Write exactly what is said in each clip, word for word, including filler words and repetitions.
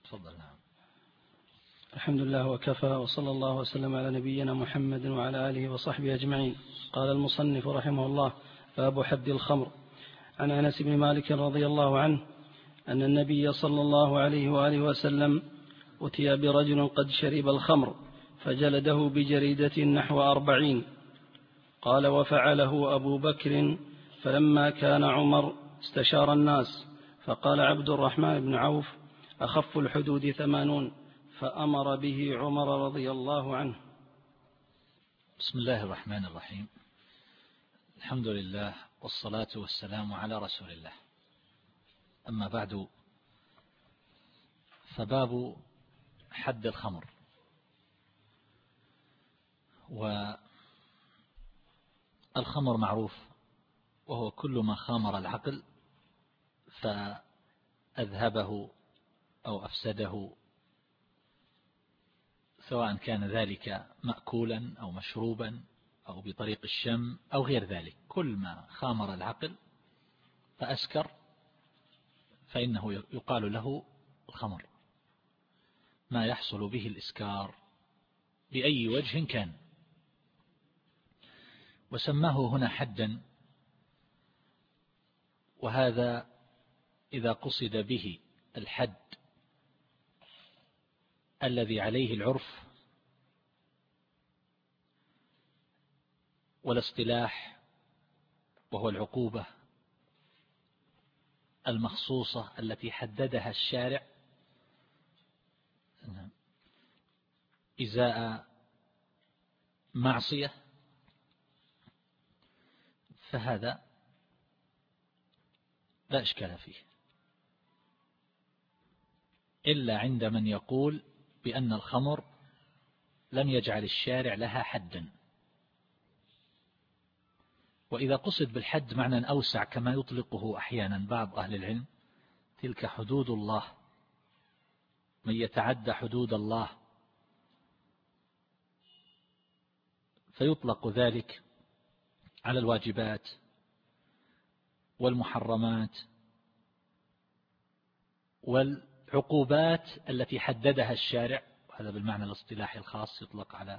تفضل. نعم. الحمد لله وكفى، وصلى الله وسلم على نبينا محمد وعلى آله وصحبه أجمعين. قال المصنف رحمه الله: باب حد الخمر. عن أنس بن مالك رضي الله عنه أن النبي صلى الله عليه وآله وسلم أتي برجل قد شرب الخمر فجلده بجريدة نحو أربعين. قال: وفعله أبو بكر، فلما كان عمر استشار الناس، فقال عبد الرحمن بن عوف: أخف الحدود ثمانون، فأمر به عمر رضي الله عنه. بسم الله الرحمن الرحيم. الحمد لله والصلاة والسلام على رسول الله. أما بعد، فباب حد الخمر. والخمر معروف، وهو كل ما خامر العقل فأذهبه أو أفسده، سواء كان ذلك مأكولا أو مشروبا أو بطريق الشم أو غير ذلك. كل ما خامر العقل فأسكر فإنه يقال له الخمر، ما يحصل به الإسكار بأي وجه كان. وسماه هنا حدا، وهذا إذا قصد به الحد الذي عليه العرف والاصطلاح، وهو العقوبة المخصوصة التي حددها الشارع إزاء معصية، فهذا لا إشكال فيه، إلا عند من يقول بأن الخمر لم يجعل الشارع لها حدا. وإذا قصد بالحد معنى أوسع كما يطلقه أحيانا بعض أهل العلم، تلك حدود الله، من يتعدى حدود الله، فيطلق ذلك على الواجبات والمحرمات والعقوبات التي حددها الشارع، وهذا بالمعنى الاصطلاحي الخاص يطلق على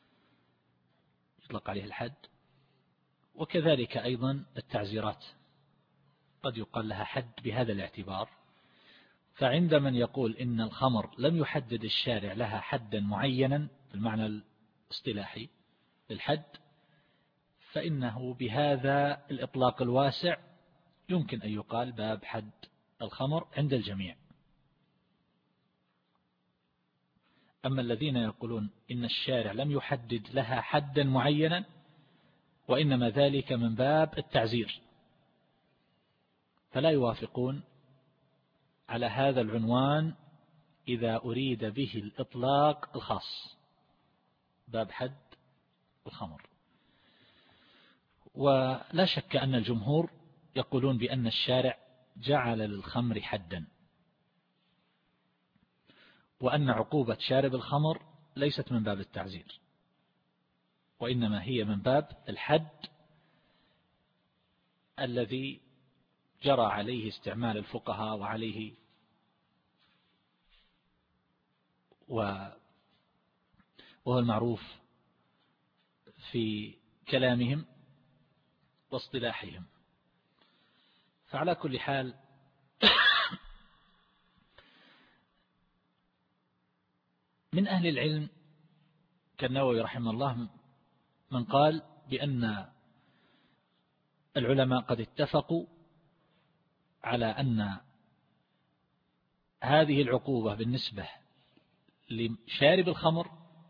يطلق عليه الحد. وكذلك أيضا التعزيرات قد يقال لها حد بهذا الاعتبار. فعند من يقول إن الخمر لم يحدد الشارع لها حدا معينا بالمعنى الاصطلاحي للحد، فإنه بهذا الإطلاق الواسع يمكن أن يقال باب حد الخمر عند الجميع. أما الذين يقولون إن الشارع لم يحدد لها حدا معينا وإنما ذلك من باب التعزير، فلا يوافقون على هذا العنوان إذا أريد به الإطلاق الخاص، باب حد الخمر. ولا شك أن الجمهور يقولون بأن الشارع جعل للخمر حدا، وأن عقوبة شارب الخمر ليست من باب التعزير، وإنما هي من باب الحد الذي جرى عليه استعمال الفقهاء وعليه وهو المعروف في كلامهم واصطلاحهم. فعلى كل حال من أهل العلم كالنووي رحمه الله من قال بأن العلماء قد اتفقوا على أن هذه العقوبة بالنسبة لشارب الخمر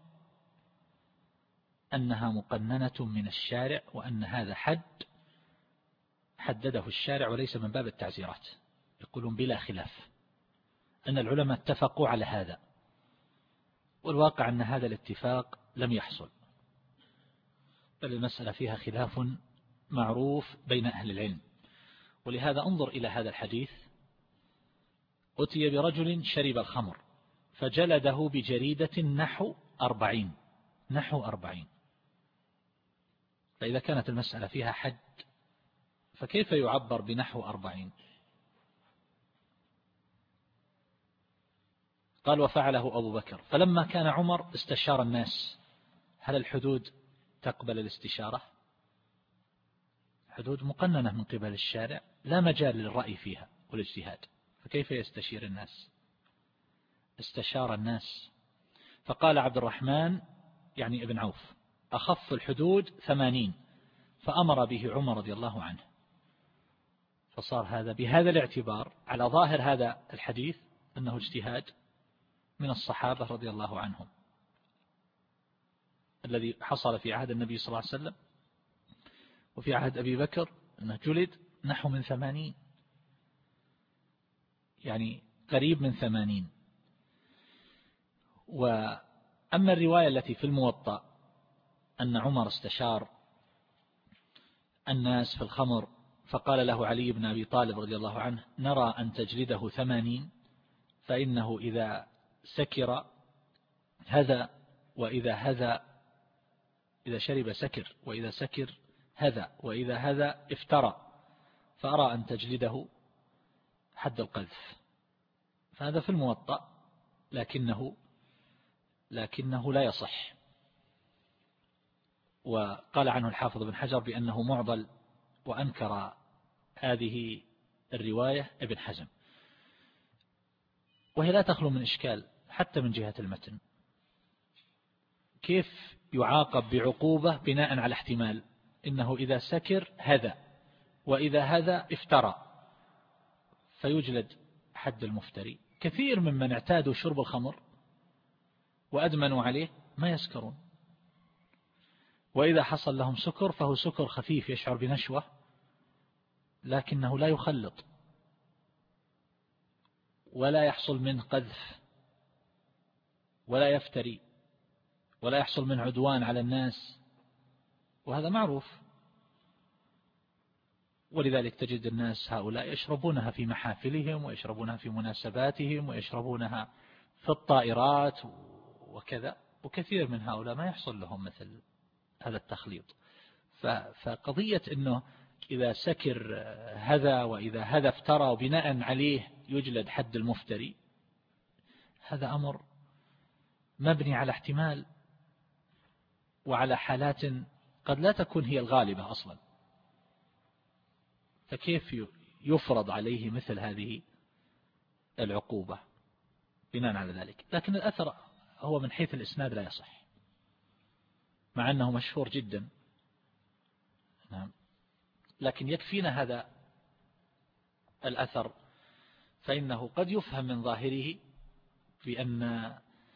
أنها مقننة من الشارع، وأن هذا حد حدده الشارع وليس من باب التعزيرات. يقولون بلا خلاف أن العلماء اتفقوا على هذا، والواقع أن هذا الاتفاق لم يحصل، بل المسألة فيها خلاف معروف بين أهل العلم. ولهذا انظر إلى هذا الحديث: أتي برجل شرب الخمر فجلده بجريدة نحو أربعين نحو أربعين فإذا كانت المسألة فيها حد فكيف يعبر بنحو أربعين؟ قال وفعله أبو بكر. فلما كان عمر استشار الناس. هل الحدود تقبل الاستشارة؟ حدود مقننة من قبل الشارع لا مجال للرأي فيها والاجتهاد، فكيف يستشير الناس؟ استشار الناس فقال عبد الرحمن يعني ابن عوف أخف الحدود ثمانين، فأمر به عمر رضي الله عنه. فصار هذا بهذا الاعتبار على ظاهر هذا الحديث أنه اجتهاد من الصحابة رضي الله عنهم الذي حصل في عهد النبي صلى الله عليه وسلم وفي عهد أبي بكر أنه جلد نحو من ثمانين، يعني قريب من ثمانين. وأما الرواية التي في الموطأ أن عمر استشار الناس في الخمر فقال له علي بن أبي طالب رضي الله عنه نرى أن تجلده ثمانين، فإنه إذا سكر هذا وإذا هذا، إذا شرب سكر وإذا سكر هذا وإذا هذا افترى، فأرى أن تجلده حد القذف. فهذا في الموطأ لكنه لكنه لا يصح. وقال عنه الحافظ بن حجر بأنه معضل، وأنكر هذه الرواية ابن حزم، وهي لا تخلو من إشكال حتى من جهة المتن. كيف يعاقب بعقوبة بناء على احتمال إنه إذا سكر هذا وإذا هذا افترى فيجلد حد المفتري؟ كثير ممن اعتادوا شرب الخمر وأدمنوا عليه ما يسكرون، وإذا حصل لهم سكر فهو سكر خفيف يشعر بنشوة لكنه لا يخلط ولا يحصل منه قذف ولا يفتري ولا يحصل منه عدوان على الناس، وهذا معروف. ولذلك تجد الناس هؤلاء يشربونها في محافلهم ويشربونها في مناسباتهم ويشربونها في الطائرات وكذا، وكثير من هؤلاء ما يحصل لهم مثل هذا التخليط. فقضية أنه إذا سكر هذا وإذا هذا افترى وبناء عليه يجلد حد المفتري، هذا أمر مبني على احتمال وعلى حالات قد لا تكون هي الغالبة أصلا، فكيف يفرض عليه مثل هذه العقوبة بناء على ذلك؟ لكن الأثر هو من حيث الإسناد لا يصح، مع أنه مشهور جدا. نعم. لكن يكفينا هذا الأثر، فإنه قد يفهم من ظاهره بأن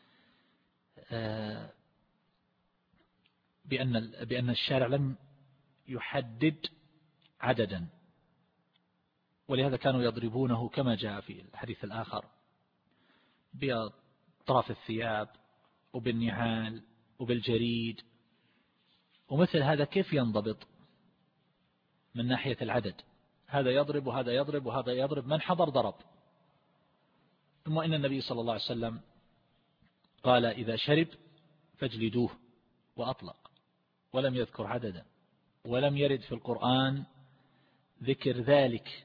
بأن بأن الشارع لم يحدد عددا، ولهذا كانوا يضربونه كما جاء في الحديث الآخر بأطراف الثياب وبالنعال وبالجريد، ومثل هذا كيف ينضبط من ناحية العدد؟ هذا يضرب وهذا يضرب وهذا يضرب، من حضر ضرب. ثم إن النبي صلى الله عليه وسلم قال إذا شرب فاجلدوه وأطلق، ولم يذكر عددا، ولم يرد في القرآن ذكر ذلك.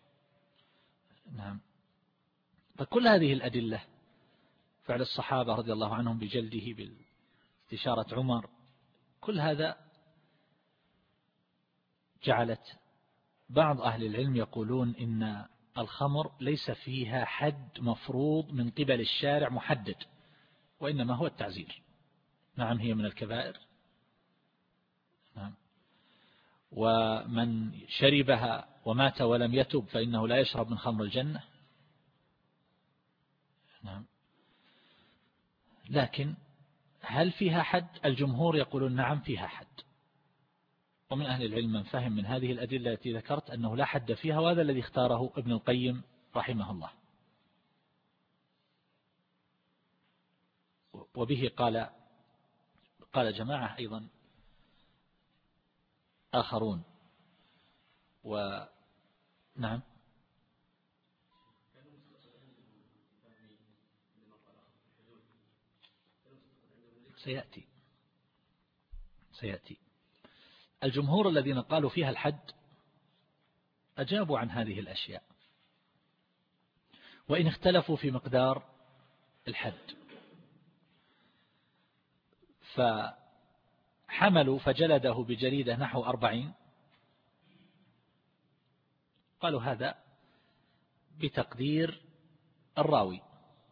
نعم. فكل هذه الأدلة، فعل الصحابة رضي الله عنهم بجلده باستشارة عمر، كل هذا جعلت بعض أهل العلم يقولون إن الخمر ليس فيها حد مفروض من قبل الشارع محدد، وإنما هو التعزير. نعم هي من الكبائر. نعم. ومن شربها ومات ولم يتب فإنه لا يشرب من خمر الجنة. نعم. لكن هل فيها حد؟ الجمهور يقولون نعم فيها حد، ومن أهل العلم من فهم من هذه الأدلة التي ذكرت أنه لا حد فيها، وهذا الذي اختاره ابن القيم رحمه الله. وبه قال قال جماعة أيضا آخرون. ونعم سيأتي سيأتي الجمهور الذين قالوا فيها الحد أجابوا عن هذه الأشياء، وإن اختلفوا في مقدار الحد. فحملوا فجلده بجريدة نحو أربعين، قالوا هذا بتقدير الراوي.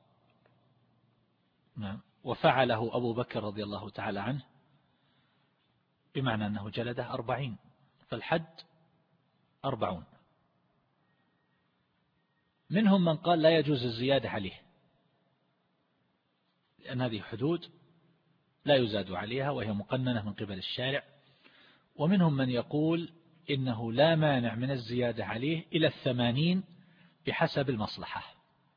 نعم. وفعله أبو بكر رضي الله تعالى عنه، بمعنى أنه جلده أربعين، فالحد أربعون. منهم من قال لا يجوز الزيادة عليه، لأن هذه حدود لا يزاد عليها وهي مقننة من قبل الشارع. ومنهم من يقول إنه لا مانع من الزيادة عليه إلى الثمانين بحسب المصلحة،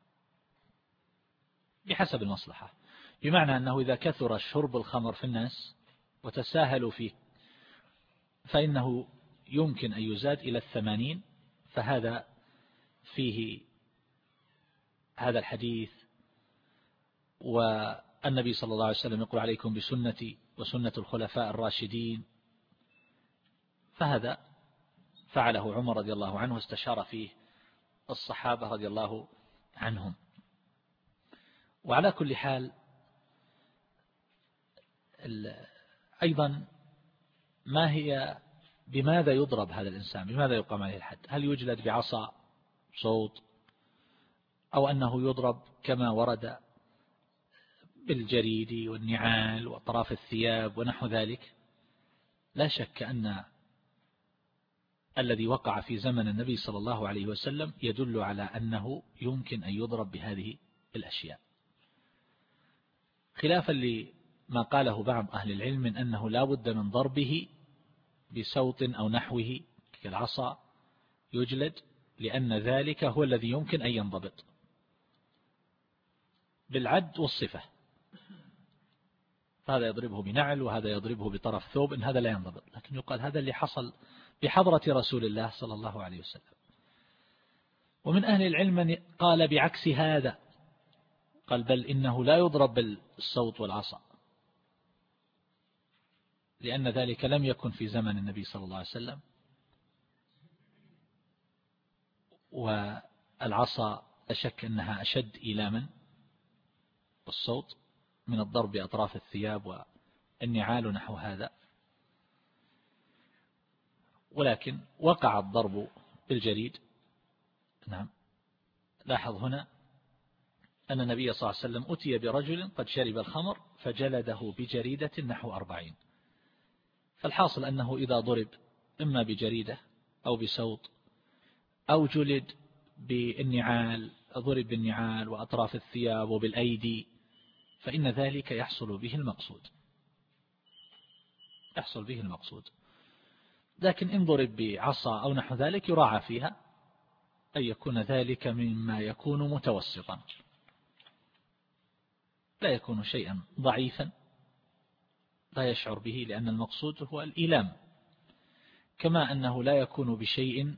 بحسب المصلحة، بمعنى أنه إذا كثر شرب الخمر في الناس وتساهلوا فيه فإنه يمكن أن يزاد إلى الثمانين. فهذا فيه هذا الحديث، والنبي صلى الله عليه وسلم يقول عليكم بسنتي وسنة الخلفاء الراشدين، فهذا فعله عمر رضي الله عنه واستشار فيه الصحابة رضي الله عنهم. وعلى كل حال أيضا ما هي بماذا يضرب هذا الإنسان، بماذا يقام عليه الحد؟ هل يجلد بعصا صوت، أو أنه يضرب كما ورد بالجريد والنعال وأطراف الثياب ونحو ذلك؟ لا شك أن الذي وقع في زمن النبي صلى الله عليه وسلم يدل على أنه يمكن أن يضرب بهذه الأشياء، خلافا لما قاله بعض أهل العلم من أنه لا بد من ضربه بصوت أو نحوه كالعصا يجلد، لأن ذلك هو الذي يمكن أن ينضبط بالعد والصفة. فهذا يضربه بنعل وهذا يضربه بطرف ثوب، إن هذا لا ينضبط. لكن يقال هذا اللي حصل بحضرة رسول الله صلى الله عليه وسلم. ومن أهل العلم من قال بعكس هذا، قال بل إنه لا يضرب بالصوت والعصا، لأن ذلك لم يكن في زمن النبي صلى الله عليه وسلم، والعصا أشك أنها أشد إيلاما بالصوت من الضرب بأطراف الثياب والنعال نحو هذا. ولكن وقع الضرب بالجريد. نعم. لاحظ هنا أن النبي صلى الله عليه وسلم أتي برجل قد شرب الخمر فجلده بجريدة نحو أربعين. فالحاصل أنه إذا ضرب إما بجريدة أو بصوت أو جلد بالنعال، ضرب بالنعال وأطراف الثياب وبالأيدي، فإن ذلك يحصل به المقصود، يحصل به المقصود. لكن إن ضرب بعصا أو نحو ذلك يراعى فيها أن يكون ذلك مما يكون متوسطا، لا يكون شيئا ضعيفا لا يشعر به، لأن المقصود هو الإيلام، كما أنه لا يكون بشيء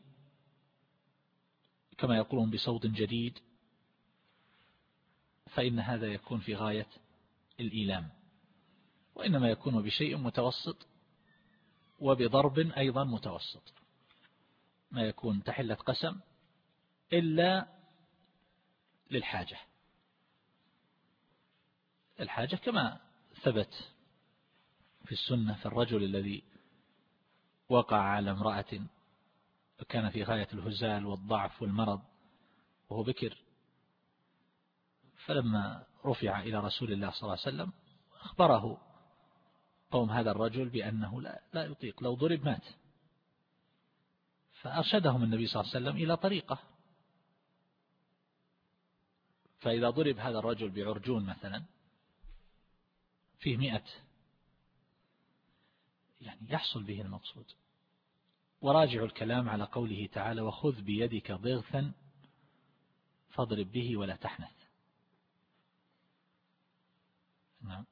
كما يقولون بصوت جديد، فإن هذا يكون في غاية الإيلام، وإنما يكون بشيء متوسط وبضرب أيضا متوسط، ما يكون تحلة قسم إلا للحاجة، الحاجة كما ثبت في السنة في الرجل الذي وقع على امرأة كان في غاية الهزال والضعف والمرض وهو بكر، فلما رفع إلى رسول الله صلى الله عليه وسلم أخبره قوم هذا الرجل بأنه لا, لا يطيق، لو ضرب مات. فأرشدهم النبي صلى الله عليه وسلم إلى طريقة، فإذا ضرب هذا الرجل بعرجون مثلا فيه مئة، يعني يحصل به المقصود. وراجع الكلام على قوله تعالى وخذ بيدك ضغثا فاضرب به ولا تحنث. نعم.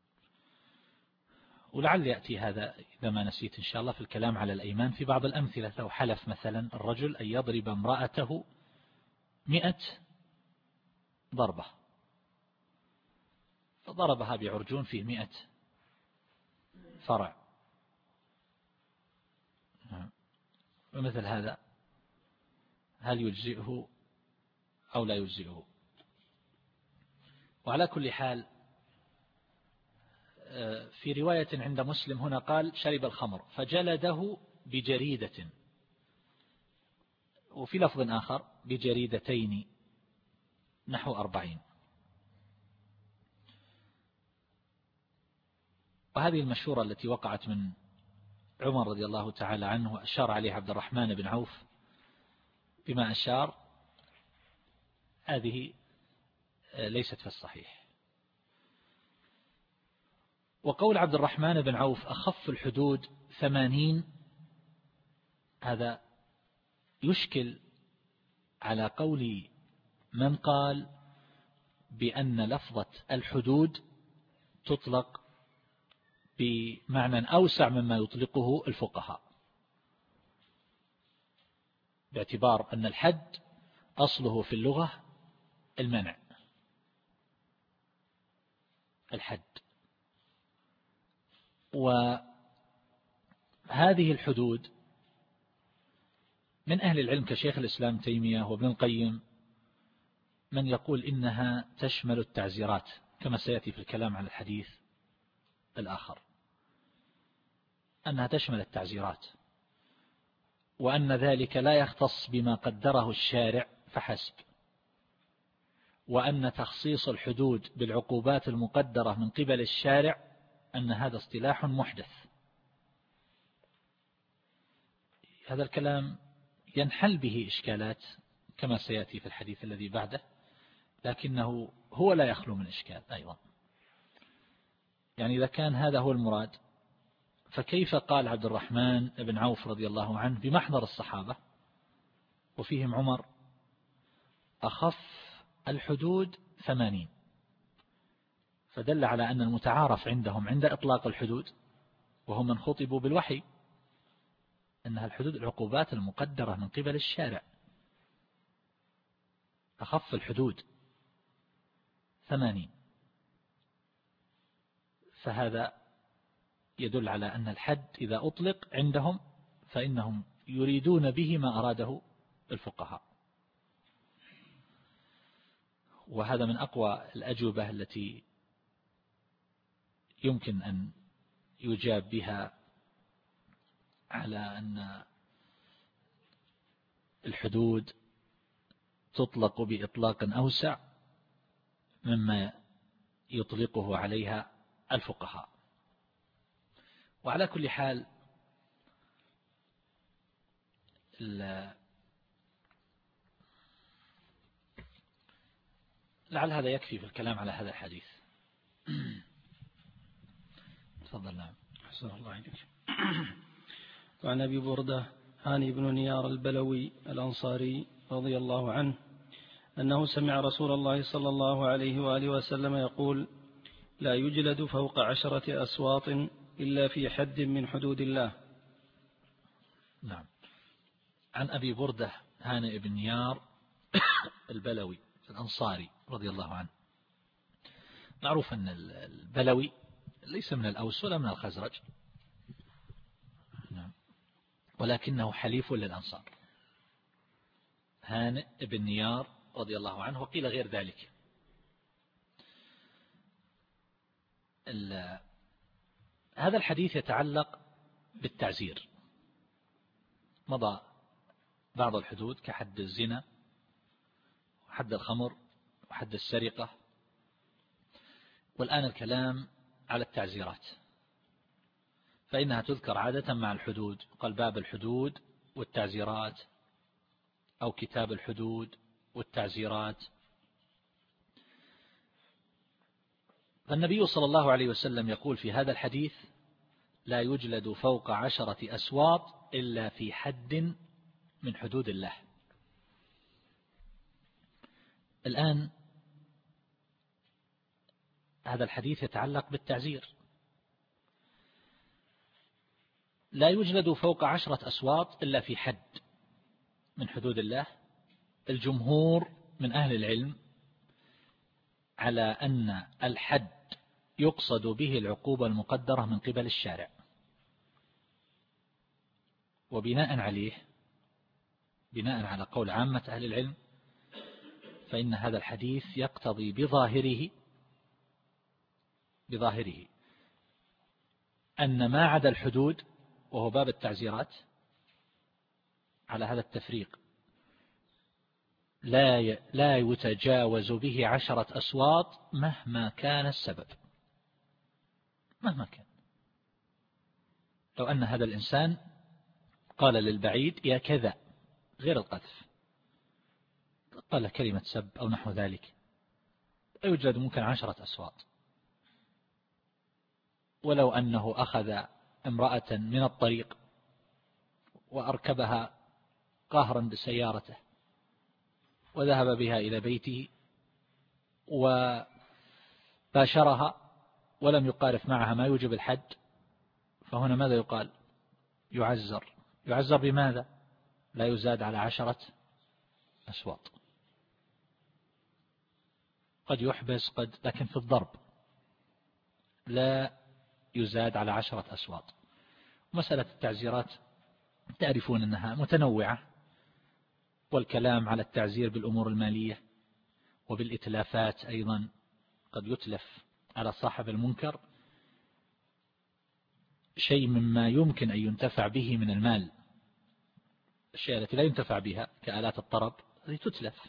ولعل يأتي هذا إذا ما نسيت إن شاء الله في الكلام على الأيمان في بعض الأمثلة. لو حلف مثلا الرجل أن يضرب امرأته مئة ضربة فضربها بعرجون فيه مئة فرع، ومثل هذا هل يجزئه أو لا يجزئه؟ وعلى كل حال في رواية عند مسلم هنا قال شرب الخمر فجلده بجريدة، وفي لفظ آخر بجريدتين نحو أربعين. وهذه المشهورة التي وقعت من عمر رضي الله تعالى عنه وأشار عليه عبد الرحمن بن عوف بما أشار، هذه ليست في الصحيح. وقول عبد الرحمن بن عوف أخف الحدود ثمانين، هذا يشكل على قول من قال بأن لفظة الحدود تطلق بمعنى أوسع مما يطلقه الفقهاء، باعتبار أن الحد أصله في اللغة المنع، الحد. وهذه الحدود من أهل العلم كشيخ الإسلام تيمية وابن القيم من يقول إنها تشمل التعزيرات، كما سيأتي في الكلام عن الحديث الآخر، أنها تشمل التعزيرات، وأن ذلك لا يختص بما قدره الشارع فحسب، وأن تخصيص الحدود بالعقوبات المقدرة من قبل الشارع أن هذا اصطلاح محدث. هذا الكلام ينحل به إشكالات كما سيأتي في الحديث الذي بعده، لكنه هو لا يخلو من إشكال أيضا. يعني إذا كان هذا هو المراد، فكيف قال عبد الرحمن بن عوف رضي الله عنه بمحضر الصحابة وفيهم عمر أخف الحدود ثمانين، فدل على أن المتعارف عندهم عند إطلاق الحدود وهم من خطبوا بالوحي أنها الحدود العقوبات المقدرة من قبل الشارع، أخف الحدود ثمانين، فهذا يدل على أن الحد إذا أطلق عندهم فإنهم يريدون به ما أراده الفقهاء. وهذا من أقوى الأجوبة التي يمكن أن يجاب بها على أن الحدود تطلق بإطلاق أوسع مما يطلقه عليها الفقهاء. وعلى كل حال لعل هذا يكفي في الكلام على هذا الحديث. تفضل. نعم. أحسن الله إليك. وعن أبي بردة هاني بن نيار البلوي الأنصاري رضي الله عنه أنه سمع رسول الله صلى الله عليه وآله وسلم يقول: لا يجلد فوق عشرة أسواط إلا في حد من حدود الله. نعم. عن أبي بردة هاني بن نيار البلوي الأنصاري رضي الله عنه. معروف أن البلوي ليس من الأوس ولا من الخزرج، نعم، ولكنه حليف للأنصار، هانئ بن نيار رضي الله عنه، وقيل غير ذلك. هذا الحديث يتعلق بالتعزير. مضى بعض الحدود كحد الزنا وحد الخمر وحد السرقة، والآن الكلام على التعزيرات، فإنها تذكر عادة مع الحدود، قال باب الحدود والتعزيرات أو كتاب الحدود والتعزيرات. فالنبي صلى الله عليه وسلم يقول في هذا الحديث: لا يجلد فوق عشرة أسواط إلا في حد من حدود الله. الآن هذا الحديث يتعلق بالتعزير. لا يجلد فوق عشرة أسواط إلا في حد من حدود الله. الجمهور من أهل العلم على أن الحد يقصد به العقوبة المقدرة من قبل الشارع، وبناء عليه، بناء على قول عامة أهل العلم، فإن هذا الحديث يقتضي بظاهره بظاهره أن ما عدا الحدود وهو باب التعزيرات على هذا التفريق لا لا يتجاوز به عشرة أصوات مهما كان السبب، مهما كان. لو أن هذا الإنسان قال للبعيد يا كذا غير القذف، قال كلمة سب أو نحو ذلك، يوجد ممكن عشرة أصوات. ولو أنه أخذ امرأة من الطريق وأركبها قهرا بسيارته وذهب بها إلى بيته وباشرها ولم يقارف معها ما يوجب الحد، فهنا ماذا يقال؟ يعزر. يعزر بماذا؟ لا يزاد على عشرة أصوات. قد يحبس قد، لكن في الضرب لا يزاد على عشرة أصوات. مسألة التعزيرات تعرفون أنها متنوعة، والكلام على التعزير بالأمور المالية وبالإتلافات أيضا، قد يتلف على صاحب المنكر شيء مما يمكن أن ينتفع به من المال. الشيء التي لا ينتفع بها كآلات الطرب هذه تتلف،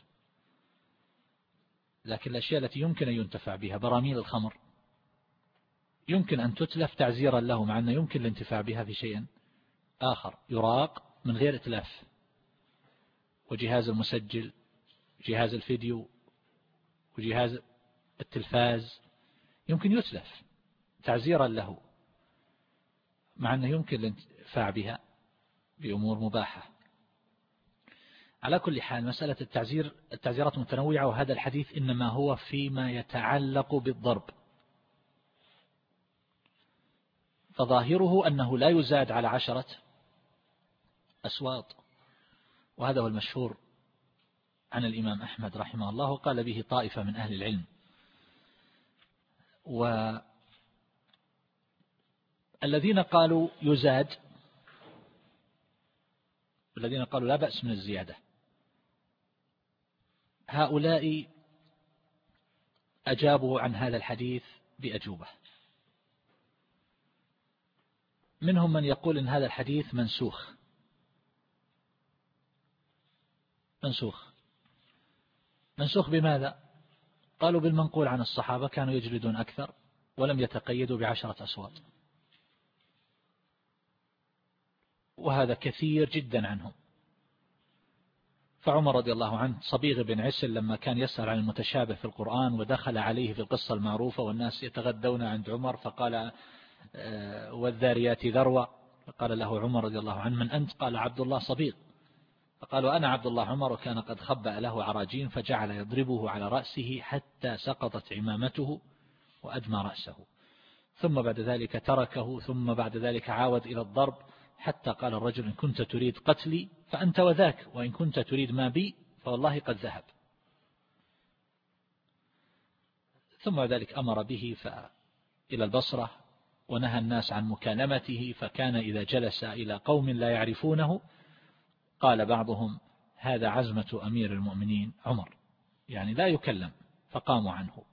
لكن الأشياء التي يمكن أن ينتفع بها براميل الخمر يمكن أن تتلف تعزيرا له، مع أنه يمكن الانتفاع بها في شيء آخر يراق من غير إتلاف. وجهاز المسجل، جهاز الفيديو، وجهاز التلفاز يمكن يتلف تعزيرا له، مع أنه يمكن الانتفاع بها بأمور مباحة. على كل حال مسألة التعزير التعزيرات متنوعة، وهذا الحديث إنما هو فيما يتعلق بالضرب، فظاهره أنه لا يزاد على عشرة أصوات، وهذا هو المشهور عن الإمام أحمد رحمه الله، وقال به طائفة من أهل العلم. والذين قالوا يزاد والذين قالوا لا بأس من الزيادة، هؤلاء أجابوا عن هذا الحديث بأجوبة. منهم من يقول إن هذا الحديث منسوخ منسوخ منسوخ بماذا؟ قالوا بالمنقول عن الصحابة كانوا يجلدون أكثر ولم يتقيدوا بعشرة أصوات، وهذا كثير جدا عنهم. فعمر رضي الله عنه صبيغ بن عسل لما كان يسأل عن المتشابه في القرآن ودخل عليه في القصة المعروفة والناس يتغدون عند عمر، فقال والذاريات ذروة، فقال له عمر رضي الله عنه من أنت؟ قال عبد الله صبيغ. فقال أنا عبد الله عمر، وكان قد خبأ له عراجين فجعل يضربه على رأسه حتى سقطت عمامته وأدمى رأسه، ثم بعد ذلك تركه، ثم بعد ذلك عاود إلى الضرب حتى قال الرجل إن كنت تريد قتلي فأنت وذاك، وإن كنت تريد ما بي فوالله قد ذهب. ثم بعد ذلك أمر به إلى البصرة ونهى الناس عن مكالمته، فكان إذا جلس إلى قوم لا يعرفونه قال بعضهم هذا عزمة أمير المؤمنين عمر، يعني لا يكلم، فقاموا عنه.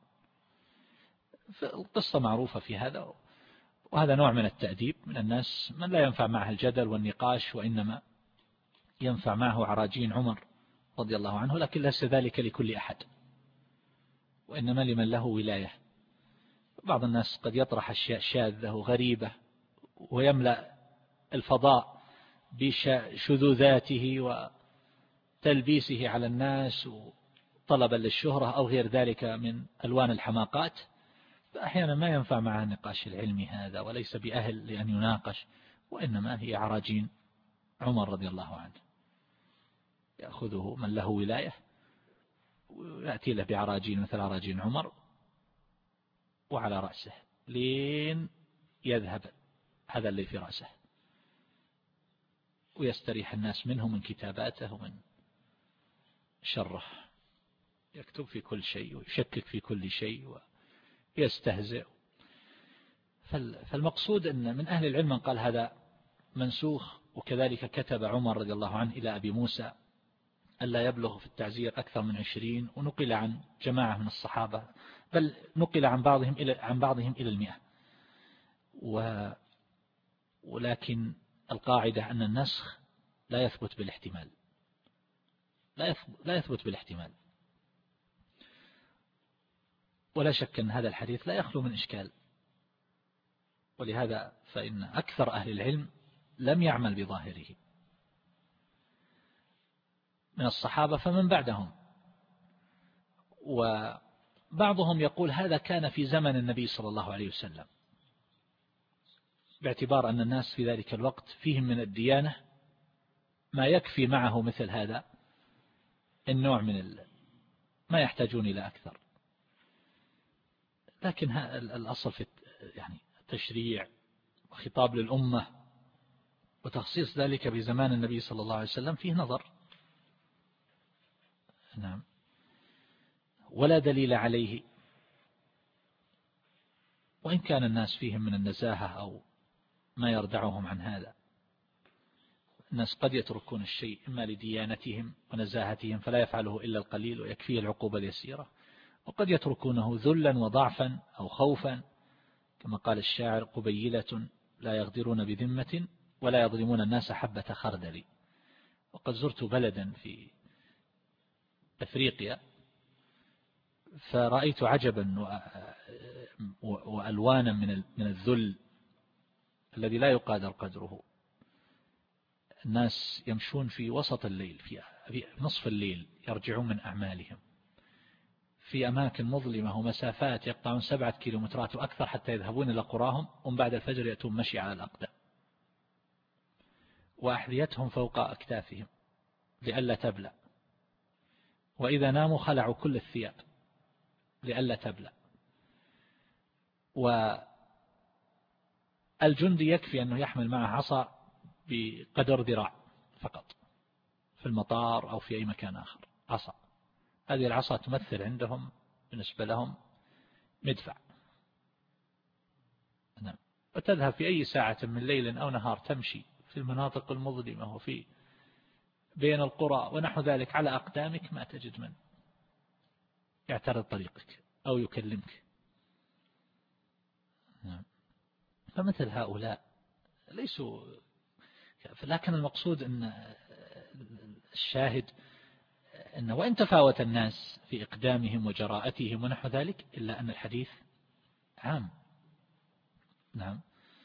القصة معروفة في هذا، وهذا نوع من التأديب من الناس من لا ينفع معه الجدل والنقاش، وإنما ينفع معه عراجين عمر رضي الله عنه، لكن ليس ذلك لكل أحد، وإنما لمن له ولاية. بعض الناس قد يطرح أشياء شاذة وغريبة ويملأ الفضاء بشذوذاته وتلبيسه على الناس طلبا للشهرة أو غير ذلك من ألوان الحماقات، فأحيانا ما ينفع معه النقاش العلمي هذا، وليس بأهل لأن يناقش، وإنما هي عراجين عمر رضي الله عنه، يأخذه من له ولاية ويأتي له بعراجين مثل عراجين عمر وعلى رأسه لين يذهب هذا اللي في رأسه، ويستريح الناس منه من كتاباته ومن شره، يكتب في كل شيء ويشكك في كل شيء ويستهزئ. فالمقصود أن من أهل العلم من قال هذا منسوخ، وكذلك كتب عمر رضي الله عنه إلى أبي موسى ألا يبلغ في التعزير أكثر من عشرين، ونقل عن جماعة من الصحابة بل نقل عن بعضهم إلى عن بعضهم إلى المئة. ولكن القاعدة أن النسخ لا يثبت بالاحتمال، لا يثبت بالاحتمال. ولا شك أن هذا الحديث لا يخلو من إشكال، ولهذا فإن أكثر أهل العلم لم يعمل بظاهره من الصحابة فمن بعدهم. وبعضهم يقول هذا كان في زمن النبي صلى الله عليه وسلم، باعتبار أن الناس في ذلك الوقت فيهم من الديانة ما يكفي معه مثل هذا النوع من ال... ما يحتاجون إلى أكثر. لكن الأصل في يعني التشريع وخطاب للأمة وتخصيص ذلك بزمان النبي صلى الله عليه وسلم فيه نظر. نعم. ولا دليل عليه، وإن كان الناس فيهم من النزاهة أو ما يردعهم عن هذا. الناس قد يتركون الشيء إما لديانتهم ونزاهتهم فلا يفعله إلا القليل ويكفيه العقوبة اليسيرة، وقد يتركونه ذلا وضعفا أو خوفا، كما قال الشاعر: قبيلة لا يغدرون بذمة ولا يظلمون الناس حبة خردل. وقد زرت بلدا في أفريقيا فرأيت عجبا وألوانا من الذل الذي لا يقادر قدره. الناس يمشون في وسط الليل، في نصف الليل يرجعون من أعمالهم في أماكن مظلمة ومسافات يقطعون سبعة كيلومترات وأكثر حتى يذهبون إلى قراهم، ومن بعد الفجر يأتون مشي على الأقدام، وأحذيتهم فوق أكتافهم لئلا تبلى، وإذا ناموا خلعوا كل الثياب لئلا تبلى. والجندي يكفي أنه يحمل معه عصا بقدر ذراع فقط في المطار أو في أي مكان آخر، عصا. هذه العصا تمثل عندهم بالنسبة لهم مدفع. نعم. وتذهب في أي ساعة من ليل أو نهار تمشي في المناطق المظلمة وفي بين القرى ونحو ذلك على أقدامك، ما تجد من يعترض طريقك أو يكلمك. نعم. فمثل هؤلاء ليسوا، لكن المقصود أن الشاهد أن وإن تفاوت الناس في إقدامهم وجراءتهم ونحو ذلك إلا أن الحديث عام. نعم.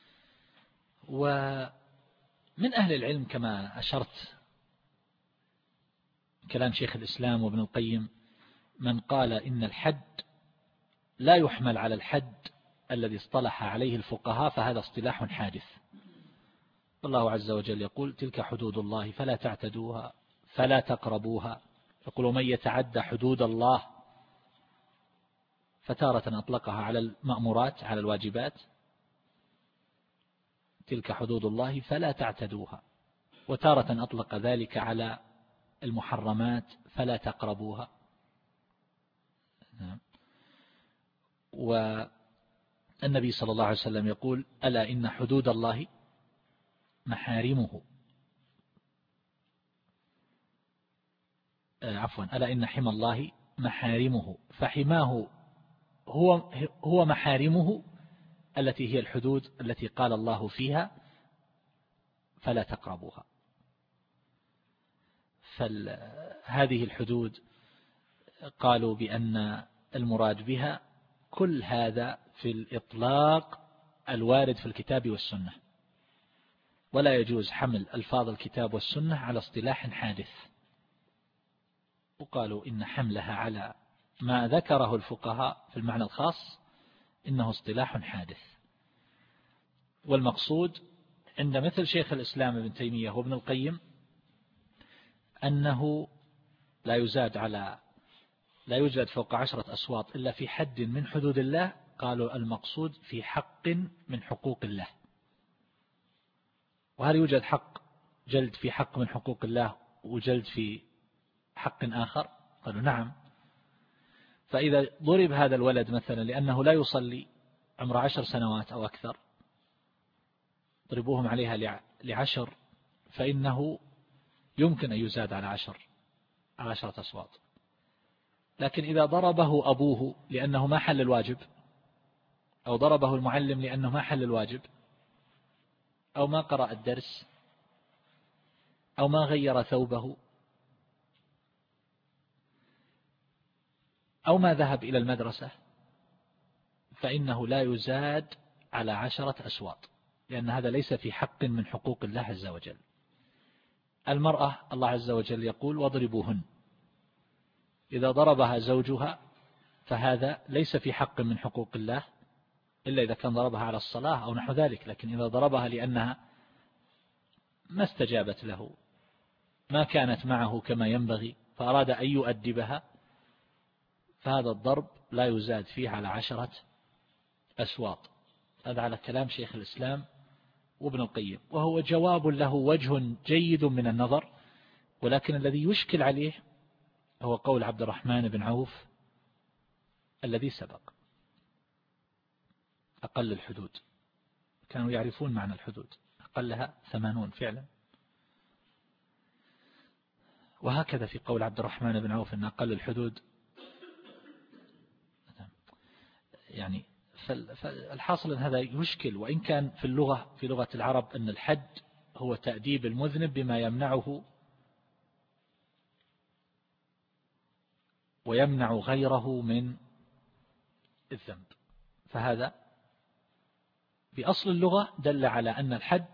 ومن أهل العلم كما أشرت كلام شيخ الإسلام وابن القيم من قال إن الحد لا يحمل على الحد الذي اصطلح عليه الفقهاء، فهذا اصطلاح حادث. الله عز وجل يقول: تلك حدود الله فلا تعتدوها فلا تقربوها. يقول: من يتعدى حدود الله، فتارة أطلقها على المأمورات على الواجبات، تلك حدود الله فلا تعتدوها، وتارة أطلق ذلك على المحرمات فلا تقربوها. والنبي صلى الله عليه وسلم يقول: ألا إن حدود الله محارمه، عفوا ألا إن حمى الله محارمه، فحماه هو هو محارمه التي هي الحدود التي قال الله فيها فلا تقربوها. فهذه الحدود قالوا بأن المراد بها كل هذا في الإطلاق الوارد في الكتاب والسنة، ولا يجوز حمل ألفاظ الكتاب والسنة على اصطلاح حادث. وقالوا إن حملها على ما ذكره الفقهاء في المعنى الخاص إنه اصطلاح حادث. والمقصود عند مثل شيخ الإسلام ابن تيمية وابن القيم أنه لا يزاد على لا يوجد فوق عشرة أصوات إلا في حد من حدود الله. قالوا المقصود في حق من حقوق الله. وهل يوجد حق جلد في حق من حقوق الله وجلد في حق آخر؟ قالوا نعم. فإذا ضرب هذا الولد مثلا لأنه لا يصلي عمر عشر سنوات أو أكثر، ضربوهم عليها لعشر، فإنه يمكن أن يزاد على عشر على عشرة أصوات. لكن إذا ضربه أبوه لأنه ما حل الواجب، أو ضربه المعلم لأنه ما حل الواجب، أو ما قرأ الدرس، أو ما غير ثوبه، أو ما ذهب إلى المدرسة، فإنه لا يزاد على عشرة أسواط، لأن هذا ليس في حق من حقوق الله عز وجل. المرأة الله عز وجل يقول واضربوهن، إذا ضربها زوجها فهذا ليس في حق من حقوق الله إلا إذا كان ضربها على الصلاة أو نحو ذلك، لكن إذا ضربها لأنها ما استجابت له، ما كانت معه كما ينبغي، فأراد أن يؤدبها، فهذا الضرب لا يزاد فيه على عشرة أسواط. هذا على كلام شيخ الإسلام وابن القيم، وهو جواب له وجه جيد من النظر، ولكن الذي يشكل عليه هو قول عبد الرحمن بن عوف الذي سبق. أقل الحدود، كانوا يعرفون معنى الحدود، أقلها ثمانون فعلا. وهكذا في قول عبد الرحمن بن عوف أن أقل الحدود يعني، فالحاصل أن هذا يشكل، وإن كان في اللغة في لغة العرب أن الحد هو تأديب المذنب بما يمنعه ويمنع غيره من الذنب، فهذا بأصل اللغة دل على أن الحد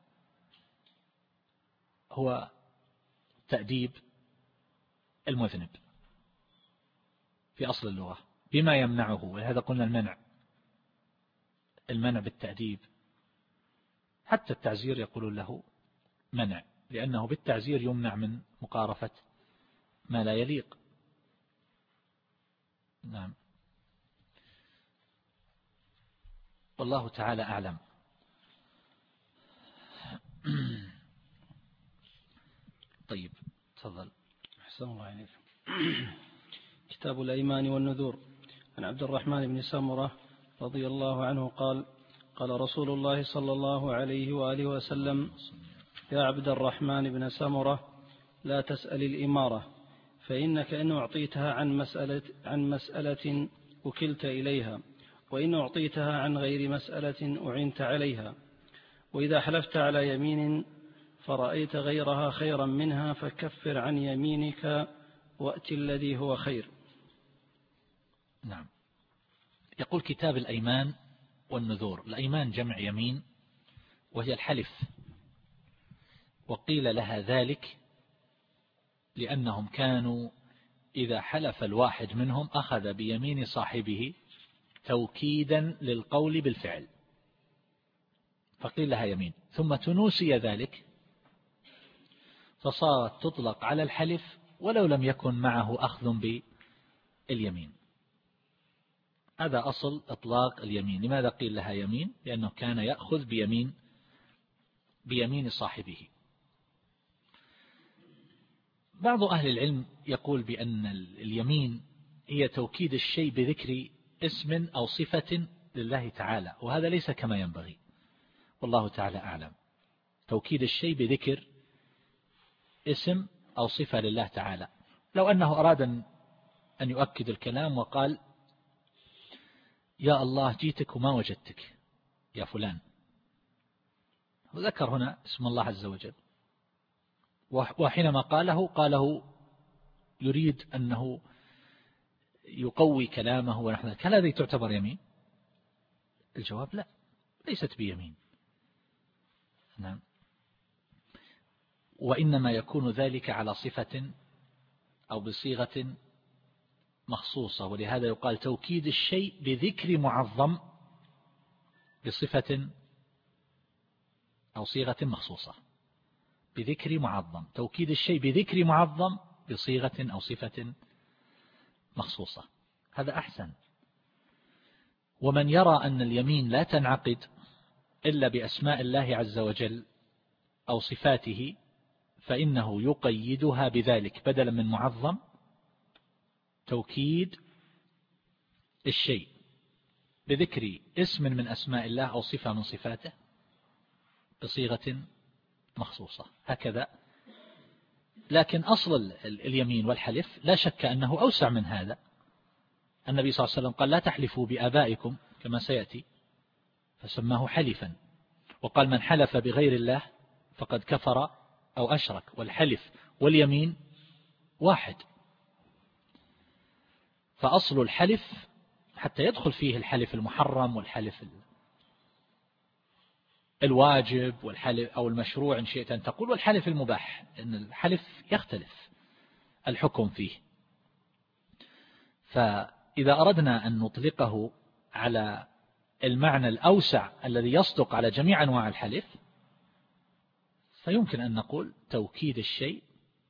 هو تأديب المذنب في أصل اللغة بما يمنعه، ولهذا قلنا المنع المنع بالتأديب. حتى التعزير يقولون له منع، لأنه بالتعزير يمنع من مقارفة ما لا يليق. نعم، والله تعالى أعلم. طيب تفضل. أحسن الله عليك. كتاب الأيمان والنذور. عن عبد الرحمن بن سمرة رضي الله عنه قال: قال رسول الله صلى الله عليه وآله وسلم: يا عبد الرحمن بن سمرة، لا تسأل الإمارة، فإنك إن أعطيتها عن مسألة, عن مسألة وكلت إليها، وإن أعطيتها عن غير مسألة أعنت عليها، وإذا حلفت على يمين فرأيت غيرها خيرا منها فكفر عن يمينك وأت الذي هو خير. نعم. يقول كتاب الأيمان والنذور. الأيمان جمع يمين، وهي الحلف، وقيل لها ذلك لأنهم كانوا إذا حلف الواحد منهم أخذ بيمين صاحبه توكيدا للقول بالفعل، فقيل لها يمين، ثم تنوسي ذلك فصارت تطلق على الحلف ولو لم يكن معه أخذ باليمين. هذا أصل إطلاق اليمين. لماذا قيل لها يمين؟ لأنه كان يأخذ بيمين بيمين صاحبه. بعض أهل العلم يقول بأن اليمين هي توكيد الشيء بذكر اسم أو صفة لله تعالى، وهذا ليس كما ينبغي، والله تعالى أعلم. توكيد الشيء بذكر اسم أو صفة لله تعالى. لو أنه أراد أن يؤكد الكلام وقال: يا الله جيتك وما وجدتك يا فلان، وذكر هنا اسم الله عز وجل، وحينما قاله قاله يريد أنه يقوي كلامه ونحن ذلك، هل هذه تعتبر يمين؟ الجواب لا، ليست بيمين. نعم. وإنما يكون ذلك على صفة أو بصيغة مخصوصة، ولهذا يقال توكيد الشيء بذكر معظم بصفة أو صيغة مخصوصة. بذكر معظم، توكيد الشيء بذكر معظم بصيغة أو صفة مخصوصة، هذا أحسن. ومن يرى أن اليمين لا تنعقد إلا بأسماء الله عز وجل أو صفاته فإنه يقيدها بذلك، بدلا من معظم توكيد الشيء بذكر اسم من أسماء الله أو صفة من صفاته بصيغة مخصوصة. هكذا لكن أصل اليمين والحلف لا شك أنه أوسع من هذا. النبي صلى الله عليه وسلم قال لا تحلفوا بآبائكم كما سيأتي، فسماه حلفا، وقال من حلف بغير الله فقد كفر أو أشرك، والحلف واليمين واحد. فأصل الحلف حتى يدخل فيه الحلف المحرم والحلف الواجب والحلف أو المشروع إن شئت أن تقول، والحلف المباح، إن الحلف يختلف الحكم فيه. فإذا أردنا أن نطلقه على المعنى الأوسع الذي يصدق على جميع أنواع الحلف، فيمكن أن نقول توكيد الشيء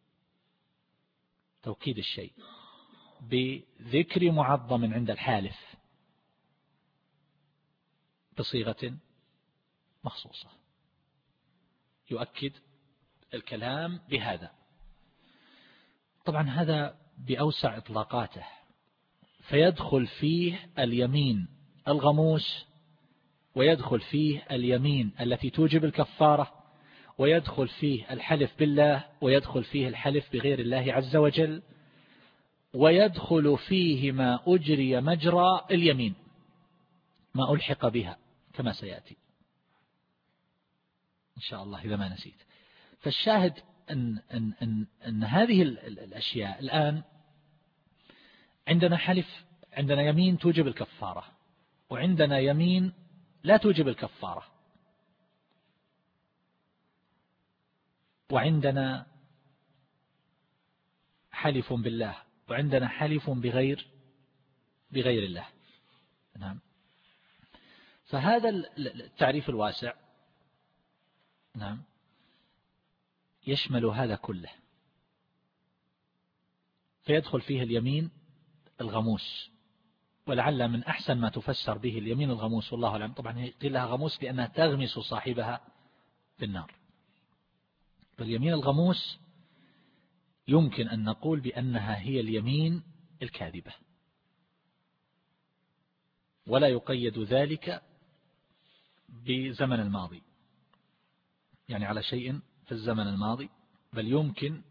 توكيد الشيء بذكر معظم عند الحالف بصيغة مخصوصة يؤكد الكلام بهذا. طبعا هذا بأوسع إطلاقاته، فيدخل فيه اليمين الغموس، ويدخل فيه اليمين التي توجب الكفارة، ويدخل فيه الحلف بالله، ويدخل فيه الحلف بغير الله عز وجل، ويدخل فيه ما أجري مجرى اليمين، ما ألحق بها كما سيأتي إن شاء الله إذا ما نسيت. فالشاهد أن, أن, أن, أن هذه الأشياء الآن عندنا حلف، عندنا يمين توجب الكفارة، وعندنا يمين لا توجب الكفارة، وعندنا حلف بالله، وعندنا حلف بغير بغير الله. نعم. فهذا التعريف الواسع نعم يشمل هذا كله، فيدخل فيه اليمين الغموس، ولعل من أحسن ما تفسر به اليمين الغموس والله أعلم، طبعا قيل لها غموس لأنها تغمس صاحبها في النار. فاليمين الغموس يمكن أن نقول بأنها هي اليمين الكاذبة، ولا يقيد ذلك بزمن الماضي، يعني على شيء في الزمن الماضي، بل يمكن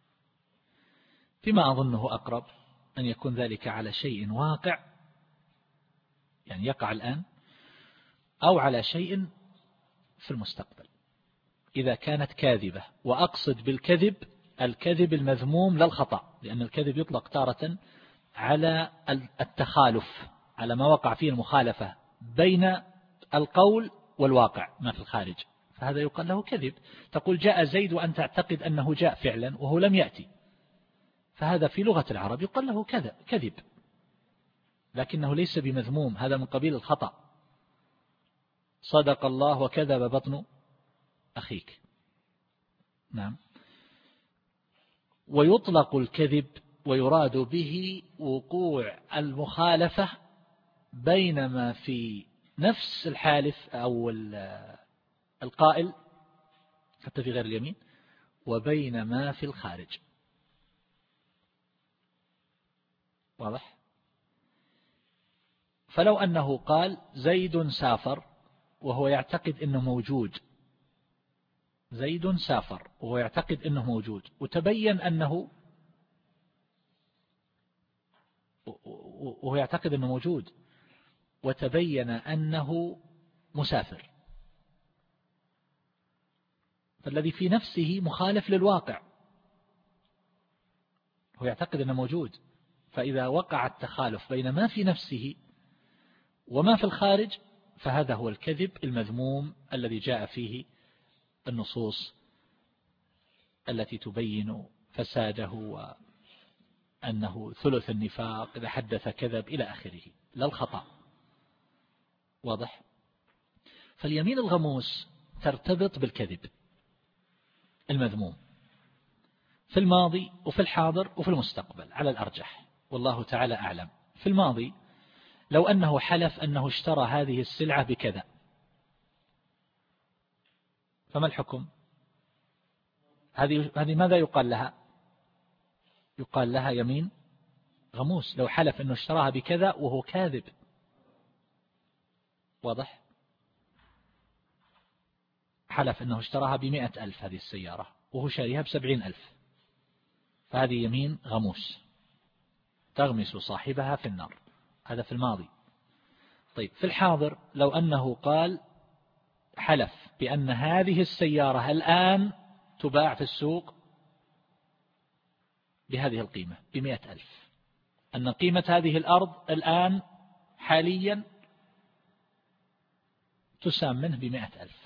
فيما أظنه أقرب أن يكون ذلك على شيء واقع، يعني يقع الآن، أو على شيء في المستقبل إذا كانت كاذبة. وأقصد بالكذب الكذب المذموم لا الخطأ، لأن الكذب يطلق تارة على التخالف، على ما وقع فيه المخالفة بين القول والواقع ما في الخارج، فهذا يقال له كذب. تقول جاء زيد وأن تعتقد أنه جاء فعلا وهو لم يأتي، فهذا في لغة العرب يقال له كذا كذب، لكنه ليس بمذموم، هذا من قبيل الخطأ. صدق الله وكذب بطن أخيك. نعم. ويطلق الكذب ويراد به وقوع المخالفة بين ما في نفس الحالف أو القائل حتى في غير اليمين، وبين ما في الخارج. واضح؟ فلو أنه قال زيد سافر وهو يعتقد أنه موجود، زيد سافر وهو يعتقد أنه موجود، وتبين أنه وهو يعتقد أنه موجود وتبين أنه مسافر، فالذي في نفسه مخالف للواقع، هو يعتقد أنه موجود، فإذا وقع التخالف بين ما في نفسه وما في الخارج فهذا هو الكذب المذموم الذي جاء فيه النصوص التي تبين فساده وأنه ثلث النفاق، إذا حدث كذب إلى آخره، لا الخطأ. واضح؟ فاليمين الغموس ترتبط بالكذب المذموم في الماضي وفي الحاضر وفي المستقبل على الأرجح، والله تعالى أعلم. في الماضي لو أنه حلف أنه اشترى هذه السلعة بكذا، فما الحكم؟ هذه هذه ماذا يقال لها؟ يقال لها يمين غموس، لو حلف أنه اشتراها بكذا وهو كاذب. واضح؟ حلف أنه اشتراها بمئة ألف هذه السيارة وهو شاريها بسبعين ألف، فهذه يمين غموس تغمس صاحبها في النار. هذا في الماضي. طيب في الحاضر لو أنه قال حلف بأن هذه السيارة الآن تباع في السوق بهذه القيمة بمئة ألف، أن قيمة هذه الأرض الآن حاليا تسام منه بمئة ألف،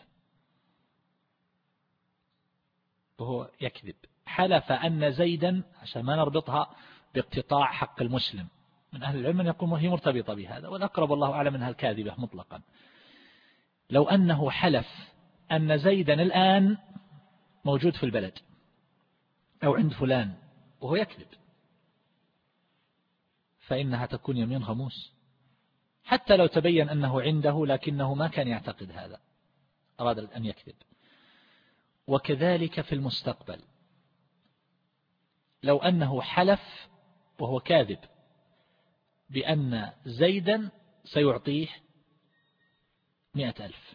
وهو يكذب. حلف أن زيدا، عشان ما نربطها باقتطاع حق المسلم، من أهل العلم من يقول هي مرتبطة بهذا، والأقرب الله أعلم منها الكاذبة مطلقا. لو أنه حلف أن زيدا الآن موجود في البلد أو عند فلان وهو يكذب، فإنها تكون يمين غموس، حتى لو تبين أنه عنده لكنه ما كان يعتقد هذا، أراد أن يكذب. وكذلك في المستقبل لو أنه حلف وهو كاذب بأن زيدا سيعطيه مئة ألف،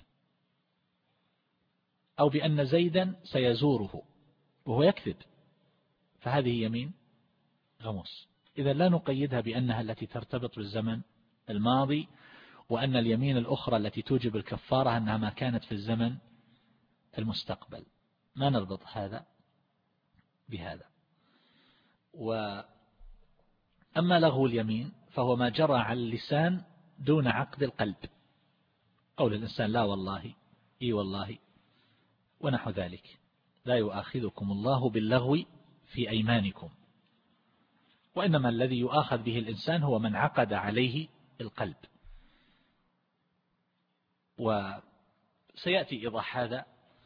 أو بأن زيدا سيزوره وهو يكذب، فهذه يمين غموس. إذا لا نقيدها بأنها التي ترتبط بالزمن الماضي، وأن اليمين الأخرى التي توجب الكفارة أنها ما كانت في الزمن المستقبل، ما نربط هذا بهذا. وأما لغو اليمين فهو ما جرى على اللسان دون عقد القلب، قول الإنسان لا والله، إي والله، ونحو ذلك. لا يؤاخذكم الله باللغو في أيمانكم، وإنما الذي يؤاخذ به الإنسان هو من عقد عليه القلب. وسيأتي إيضاح هذا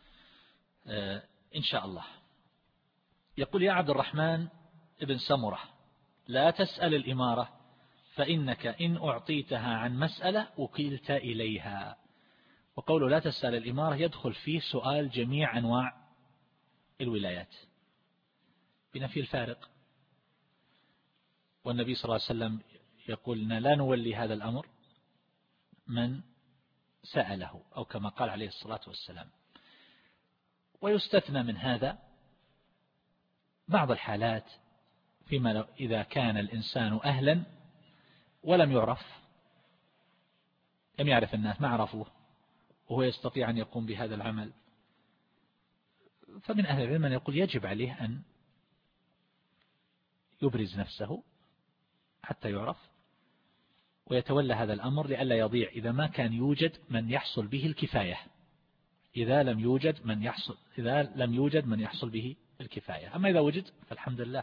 إن شاء الله. يقول يا عبد الرحمن ابن سمرة لا تسأل الإمارة، فإنك إن أعطيتها عن مسألة وكلت إليها. وقوله لا تسأل الإمارة يدخل فيه سؤال جميع أنواع الولايات بنفي الفارق. والنبي صلى الله عليه وسلم يقول لنا لا نولي هذا الأمر من سأله، أو كما قال عليه الصلاة والسلام. ويستثنى من هذا بعض الحالات، فيما لو إذا كان الإنسان أهلا ولم يعرف، لم يعرف الناس، ما عرفوه وهو يستطيع أن يقوم بهذا العمل، فمن أهل العلم من يقول يجب عليه أن يبرز نفسه حتى يعرف ويتولى هذا الأمر لئلا يضيع إذا ما كان يوجد من يحصل به الكفاية، إذا لم يوجد من يحصل إذا لم يوجد من يحصل به الكفاية. أما إذا وجد فالحمد لله.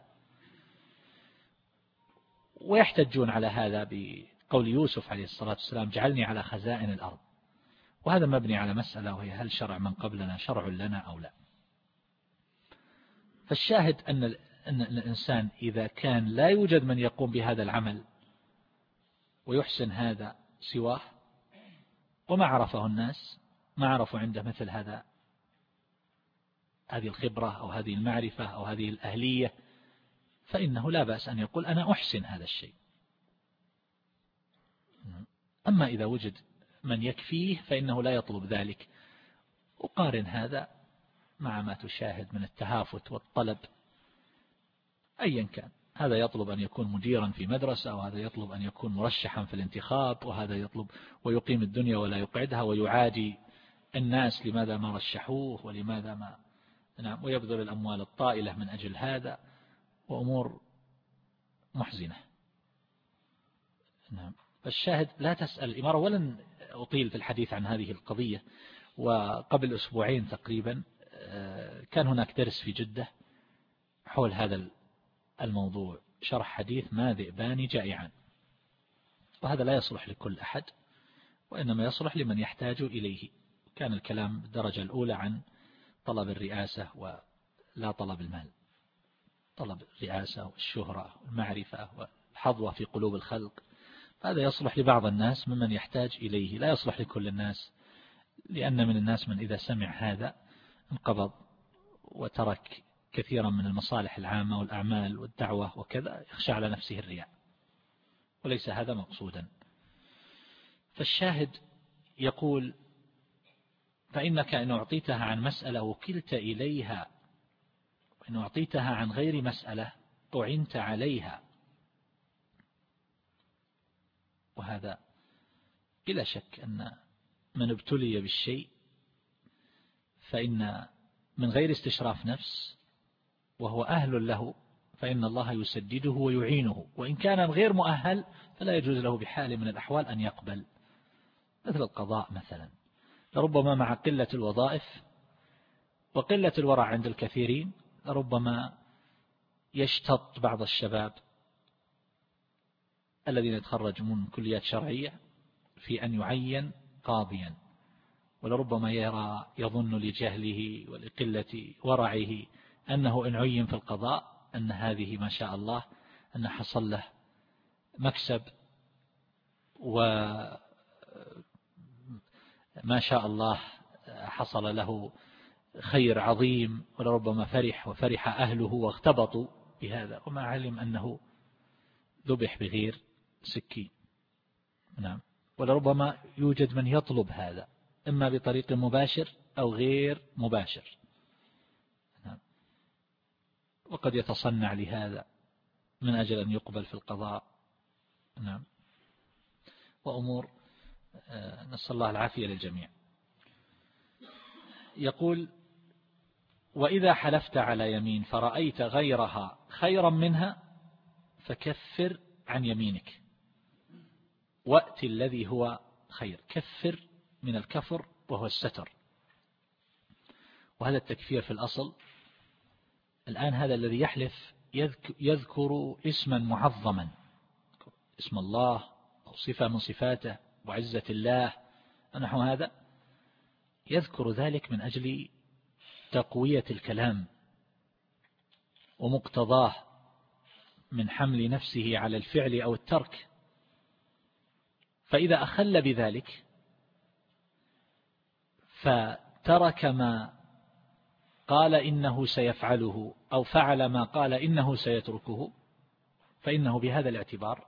ويحتجون على هذا بقول يوسف عليه الصلاة والسلام جعلني على خزائن الأرض، وهذا مبني على مسألة وهي هل شرع من قبلنا شرع لنا أو لا. فالشاهد أن أن الإنسان إذا كان لا يوجد من يقوم بهذا العمل ويحسن هذا سواه، وما عرفه الناس، ما عرفوا عنده مثل هذا، هذه الخبرة أو هذه المعرفة أو هذه الأهلية، فإنه لا بأس أن يقول أنا أحسن هذا الشيء. أما إذا وجد من يكفيه فإنه لا يطلب ذلك. وقارن هذا مع ما تشاهد من التهافت والطلب أيا كان، هذا يطلب أن يكون مديرا في مدرسة، وهذا يطلب أن يكون مرشحا في الانتخاب، وهذا يطلب ويقيم الدنيا ولا يقعدها، ويعادي الناس لماذا ما رشحوه ولماذا ما نعم، ويبذل الأموال الطائلة من أجل هذا، وأمور محزنة. نعم. فالشاهد لا تسأل الإمارة. ولن أطيل في الحديث عن هذه القضية. وقبل أسبوعين تقريبا كان هناك درس في جدة حول هذا الموضوع، شرح حديث ما ذئبان جائعان، وهذا لا يصلح لكل أحد، وإنما يصلح لمن يحتاج إليه. كان الكلام بالدرجة الأولى عن طلب الرئاسة ولا طلب المال، طلب الرئاسة والشهرة والمعرفة والحظوة في قلوب الخلق، هذا يصلح لبعض الناس ممن يحتاج إليه، لا يصلح لكل الناس، لأن من الناس من إذا سمع هذا انقبض وترك كثيرا من المصالح العامة والأعمال والدعوة وكذا، يخشى على نفسه الرياء، وليس هذا مقصودا. فالشاهد يقول فإنك إن أعطيتها عن مسألة وكلت إليها، وإن أعطيتها عن غير مسألة أعنت عليها. وهذا بلا شك أن من ابتلي بالشيء فإن من غير استشراف نفس وهو أهل له فإن الله يسدده ويعينه، وإن كان غير مؤهل فلا يجوز له بحال من الأحوال أن يقبل. مثل القضاء مثلا، لربما مع قلة الوظائف وقلة الورع عند الكثيرين لربما يشتط بعض الشباب الذين يتخرجون من كليات شرعية في أن يعين قاضيا، ولربما يرى يظن لجهله ولقلة ورعه أنه إن عين في القضاء أن هذه ما شاء الله أن حصل له مكسب وما شاء الله حصل له خير عظيم، ولربما فرح وفرح أهله واغتبطوا بهذا وما علم أنه ذبح بغير سكين. نعم. ولربما يوجد من يطلب هذا إما بطريق مباشر أو غير مباشر، نعم. وقد يتصنع لهذا من أجل أن يقبل في القضاء، نعم. وأمور نسأل الله العافية للجميع. يقول: وإذا حلفت على يمين فرأيت غيرها خيرا منها فكفر عن يمينك وأت الذي هو خير. كفر من الكفر وهو الستر، وهذا التكفير في الأصل. الآن هذا الذي يحلف يذكر اسما معظما، اسم الله أو صفة من صفاته وعزة الله ونحو هذا، يذكر ذلك من أجل تقوية الكلام ومقتضاه من حمل نفسه على الفعل أو الترك. فإذا أخل بذلك فترك ما قال إنه سيفعله أو فعل ما قال إنه سيتركه، فإنه بهذا الاعتبار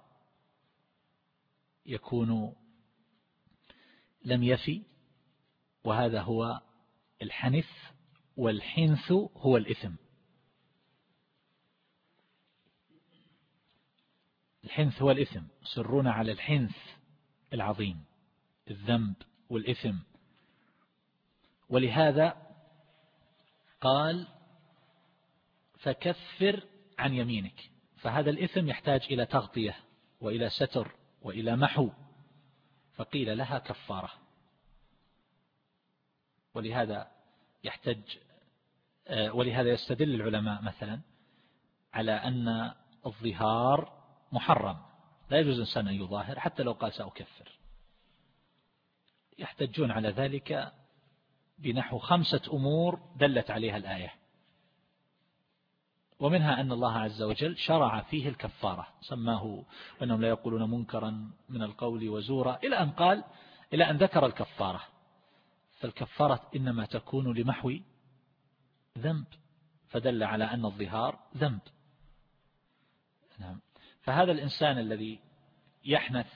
يكون لم يفي، وهذا هو الحنث، والحنث هو الإثم. الحنث هو الإثم، سرون على الحنث العظيم، الذنب والإثم. ولهذا قال: فكفر عن يمينك. فهذا الإثم يحتاج إلى تغطية وإلى ستر وإلى محو، فقيل لها كفارة. ولهذا يحتج ولهذا يستدل العلماء مثلا على أن الظهار محرم، لا يجوز إنسان أن يظاهر حتى لو قال سأكفر. يحتجون على ذلك بنحو خمسة أمور دلت عليها الآية، ومنها أن الله عز وجل شرع فيه الكفارة، سماه وأنهم لا يقولون منكرا من القول وزورا، إلى أن قال إلى أن ذكر الكفارة. فالكفارة إنما تكون لمحو ذنب، فدل على أن الظهار ذنب. نعم. فهذا الإنسان الذي يحنث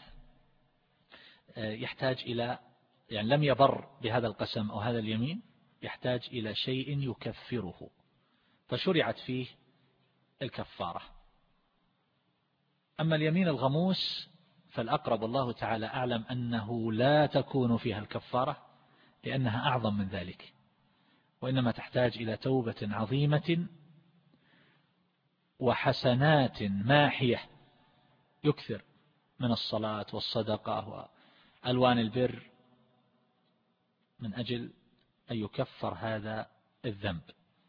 يحتاج إلى، يعني لم يبر بهذا القسم أو هذا اليمين، يحتاج إلى شيء يكفره، فشرعت فيه الكفارة. أما اليمين الغموس فالأقرب الله تعالى أعلم أنه لا تكون فيها الكفارة، لأنها أعظم من ذلك، وإنما تحتاج إلى توبة عظيمة وحسنات ماحية، يكثر من الصلاة والصدقة وألوان البر من أجل أن يكفر هذا الذنب.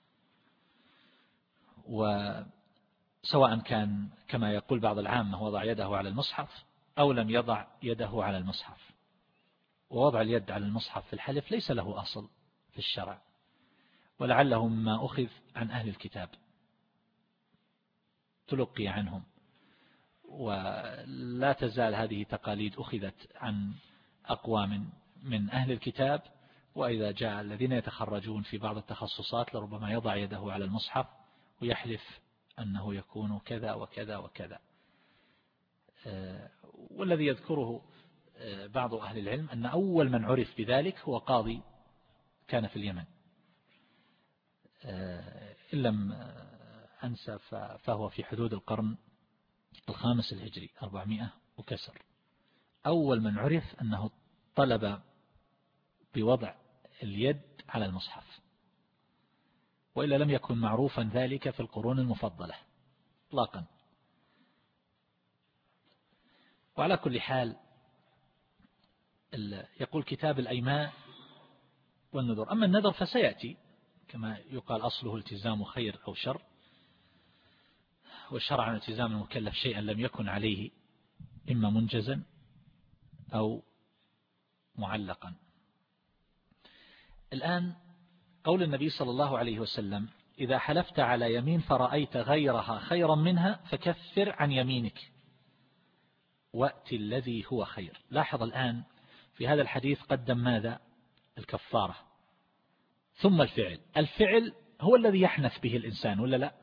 وسواء كان كما يقول بعض العامة وضع يده على المصحف أو لم يضع يده على المصحف. ووضع اليد على المصحف في الحلف ليس له أصل في الشرع، ولعله مما أخذ عن أهل الكتاب، تلقي عنهم، ولا تزال هذه تقاليد أخذت عن أقوام من أهل الكتاب. وإذا جاء الذين يتخرجون في بعض التخصصات لربما يضع يده على المصحف ويحلف أنه يكون كذا وكذا وكذا. والذي يذكره بعض أهل العلم أن أول من عرف بذلك هو قاضي كان في اليمن، إن لم أنسى فهو في حدود القرن الخامس الهجري أربعمائة وكسر. أول من عرف أنه طلب بوضع اليد على المصحف، وإلا لم يكن معروفا ذلك في القرون المفضلة اطلاقا. وعلى كل حال يقول كتاب الأيمان والنذر. أما النذر فسيأتي كما يقال أصله التزام خير أو شر، والشرع عن التزام المكلف شيئا لم يكن عليه إما منجزا أو معلقا. الآن قول النبي صلى الله عليه وسلم: إذا حلفت على يمين فرأيت غيرها خيرا منها فكفر عن يمينك وأت الذي هو خير. لاحظ الآن في هذا الحديث قدم ماذا؟ الكفارة ثم الفعل. الفعل هو الذي يحنث به الإنسان ولا لا؟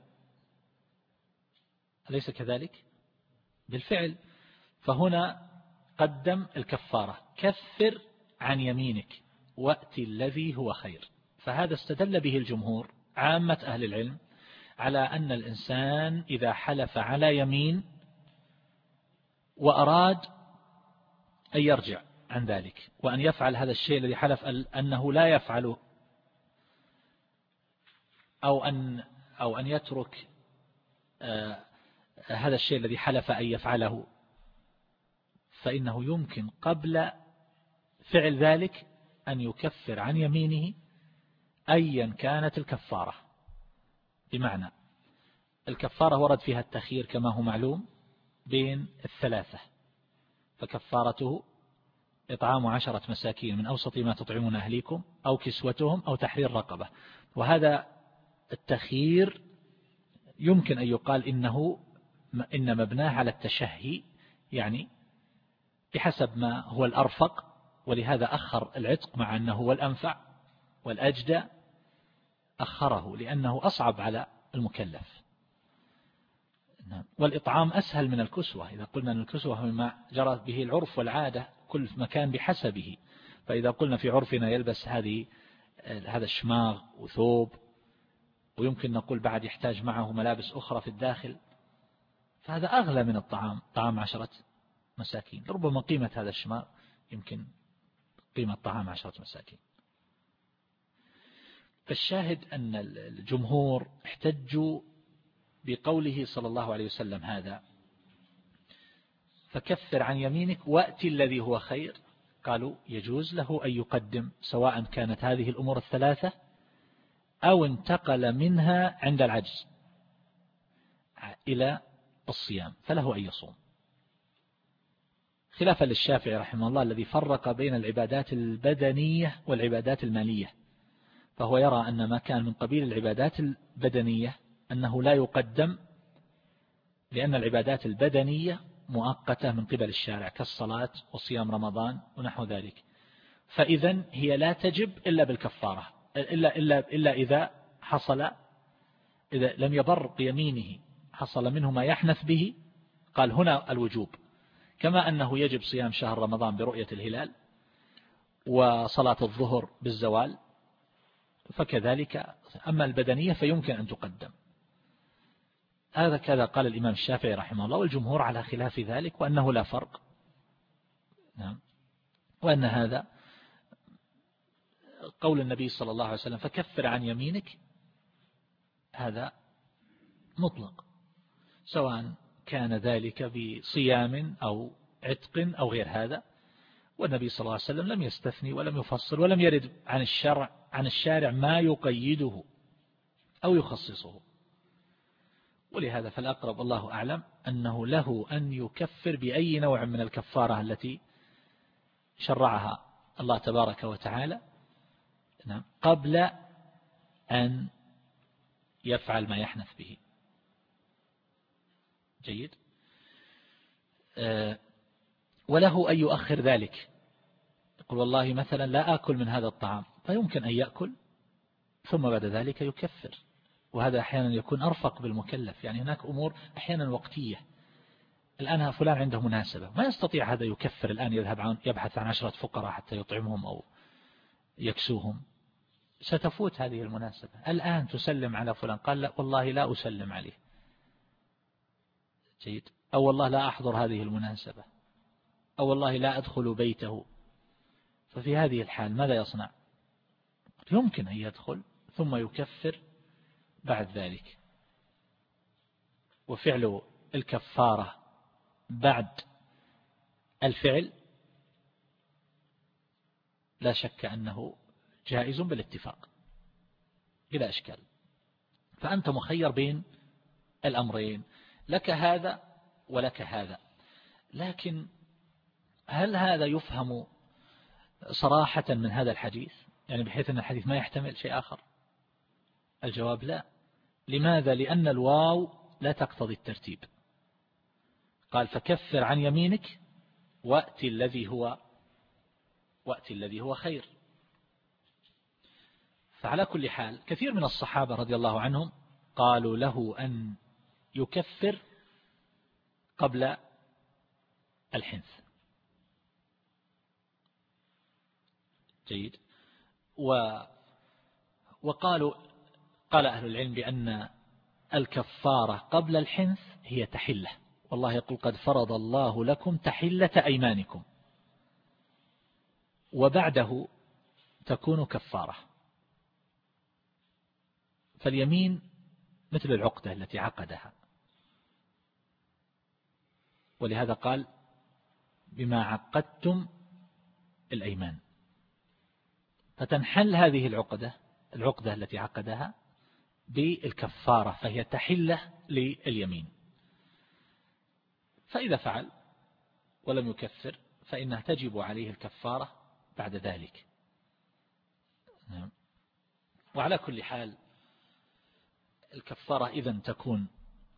أليس كذلك؟ بالفعل. فهنا قدم الكفارة: كفر عن يمينك وأت الذي هو خير. فهذا استدل به الجمهور عامة أهل العلم على أن الإنسان إذا حلف على يمين وأراد أن يرجع عن ذلك وأن يفعل هذا الشيء الذي حلف أنه لا يفعله، أو أن أو أن يترك آه هذا الشيء الذي حلف أن يفعله، فإنه يمكن قبل فعل ذلك أن يكفر عن يمينه أيا كانت الكفارة. بمعنى الكفارة ورد فيها التخيير كما هو معلوم بين الثلاثة، فكفارته إطعام عشرة مساكين من أوسط ما تطعمون أهليكم أو كسوتهم أو تحرير رقبة. وهذا التخيير يمكن أن يقال إنه إن مبناه على التشهي، يعني بحسب ما هو الأرفق، ولهذا أخر العتق مع أنه هو الأنفع والأجدى، أخره لأنه أصعب على المكلف. والإطعام أسهل من الكسوة. إذا قلنا أن الكسوة مما جرت به العرف والعادة، كل مكان بحسبه. فإذا قلنا في عرفنا يلبس هذه هذا الشماغ وثوب، ويمكن نقول بعد يحتاج معه ملابس أخرى في الداخل، فهذا أغلى من الطعام، طعام عشرة مساكين. ربما قيمة هذا الشماغ يمكن قيمة طعام عشرة مساكين. فالشاهد أن الجمهور احتجوا بقوله صلى الله عليه وسلم هذا: فكفر عن يمينك وأتي الذي هو خير. قالوا يجوز له أن يقدم سواء كانت هذه الأمور الثلاثة أو انتقل منها عند العجز إلى الصيام، فله أن يصوم، خلافا للشافعي رحمه الله الذي فرق بين العبادات البدنية والعبادات المالية. فهو يرى أن ما كان من قبيل العبادات البدنية أنه لا يقدم، لأن العبادات البدنية مؤقتة من قبل الشارع كالصلاة وصيام رمضان ونحو ذلك، فإذن هي لا تجب إلا بالكفارة، إلا, إلا, إلا إذا حصل إذا لم يبر بيمينه حصل منه ما يحنث به. قال هنا الوجوب، كما أنه يجب صيام شهر رمضان برؤية الهلال وصلاة الظهر بالزوال، فكذلك أما البدنية فيمكن أن تقدم. هذا كذا قال الإمام الشافعي رحمه الله، والجمهور على خلاف ذلك، وأنه لا فرق. نعم. وأن هذا قول النبي صلى الله عليه وسلم: فكفر عن يمينك، هذا مطلق، سواء كان ذلك بصيام أو عتق أو غير هذا. والنبي صلى الله عليه وسلم لم يستثني ولم يفصل، ولم يرد عن الشرع عن الشارع ما يقيده أو يخصصه. ولهذا فالأقرب الله أعلم أنه له أن يكفر بأي نوع من الكفارة التي شرعها الله تبارك وتعالى قبل أن يفعل ما يحنث به. جيد. وله أن يؤخر ذلك، يقول والله مثلا لا آكل من هذا الطعام، فيمكن أن يأكل ثم بعد ذلك يكفر. وهذا أحيانا يكون أرفق بالمكلف، يعني هناك أمور أحيانا وقتية. الآن فلان عنده مناسبة ما يستطيع هذا يكفر الآن، يذهب عن يبحث عن عشرة فقراء حتى يطعمهم أو يكسوهم، ستفوت هذه المناسبة. الآن تسلم على فلان، قال لا والله لا أسلم عليه، جيد، أو والله لا أحضر هذه المناسبة، أو والله لا أدخل بيته. ففي هذه الحال ماذا يصنع؟ يمكن أن يدخل ثم يكفر بعد ذلك. وفعل الكفارة بعد الفعل لا شك أنه جائز بالاتفاق بلا إشكال. فأنت مخير بين الأمرين، لك هذا ولك هذا. لكن هل هذا يفهم صراحة من هذا الحديث، يعني بحيث أن الحديث ما يحتمل شيء آخر؟ الجواب لا. لماذا؟ لأن الواو لا تقتضي الترتيب. قال فكفر عن يمينك وأت الذي هو وأت الذي هو خير. فعلى كل حال كثير من الصحابة رضي الله عنهم قالوا له أن يكفر قبل الحنث، جيد. و وقالوا قال أهل العلم بأن الكفارة قبل الحنث هي تحلة، والله يقول قد فرض الله لكم تحلة أيمانكم، وبعده تكون كفارة. فاليمين مثل العقدة التي عقدها، ولهذا قال بما عقدتم الأيمان، فتنحل هذه العقدة العقدة التي عقدها بالكفارة، فهي تحلة لليمين. فإذا فعل ولم يكفر فإنها تجب عليه الكفارة بعد ذلك. وعلى كل حال الكفارة إذن تكون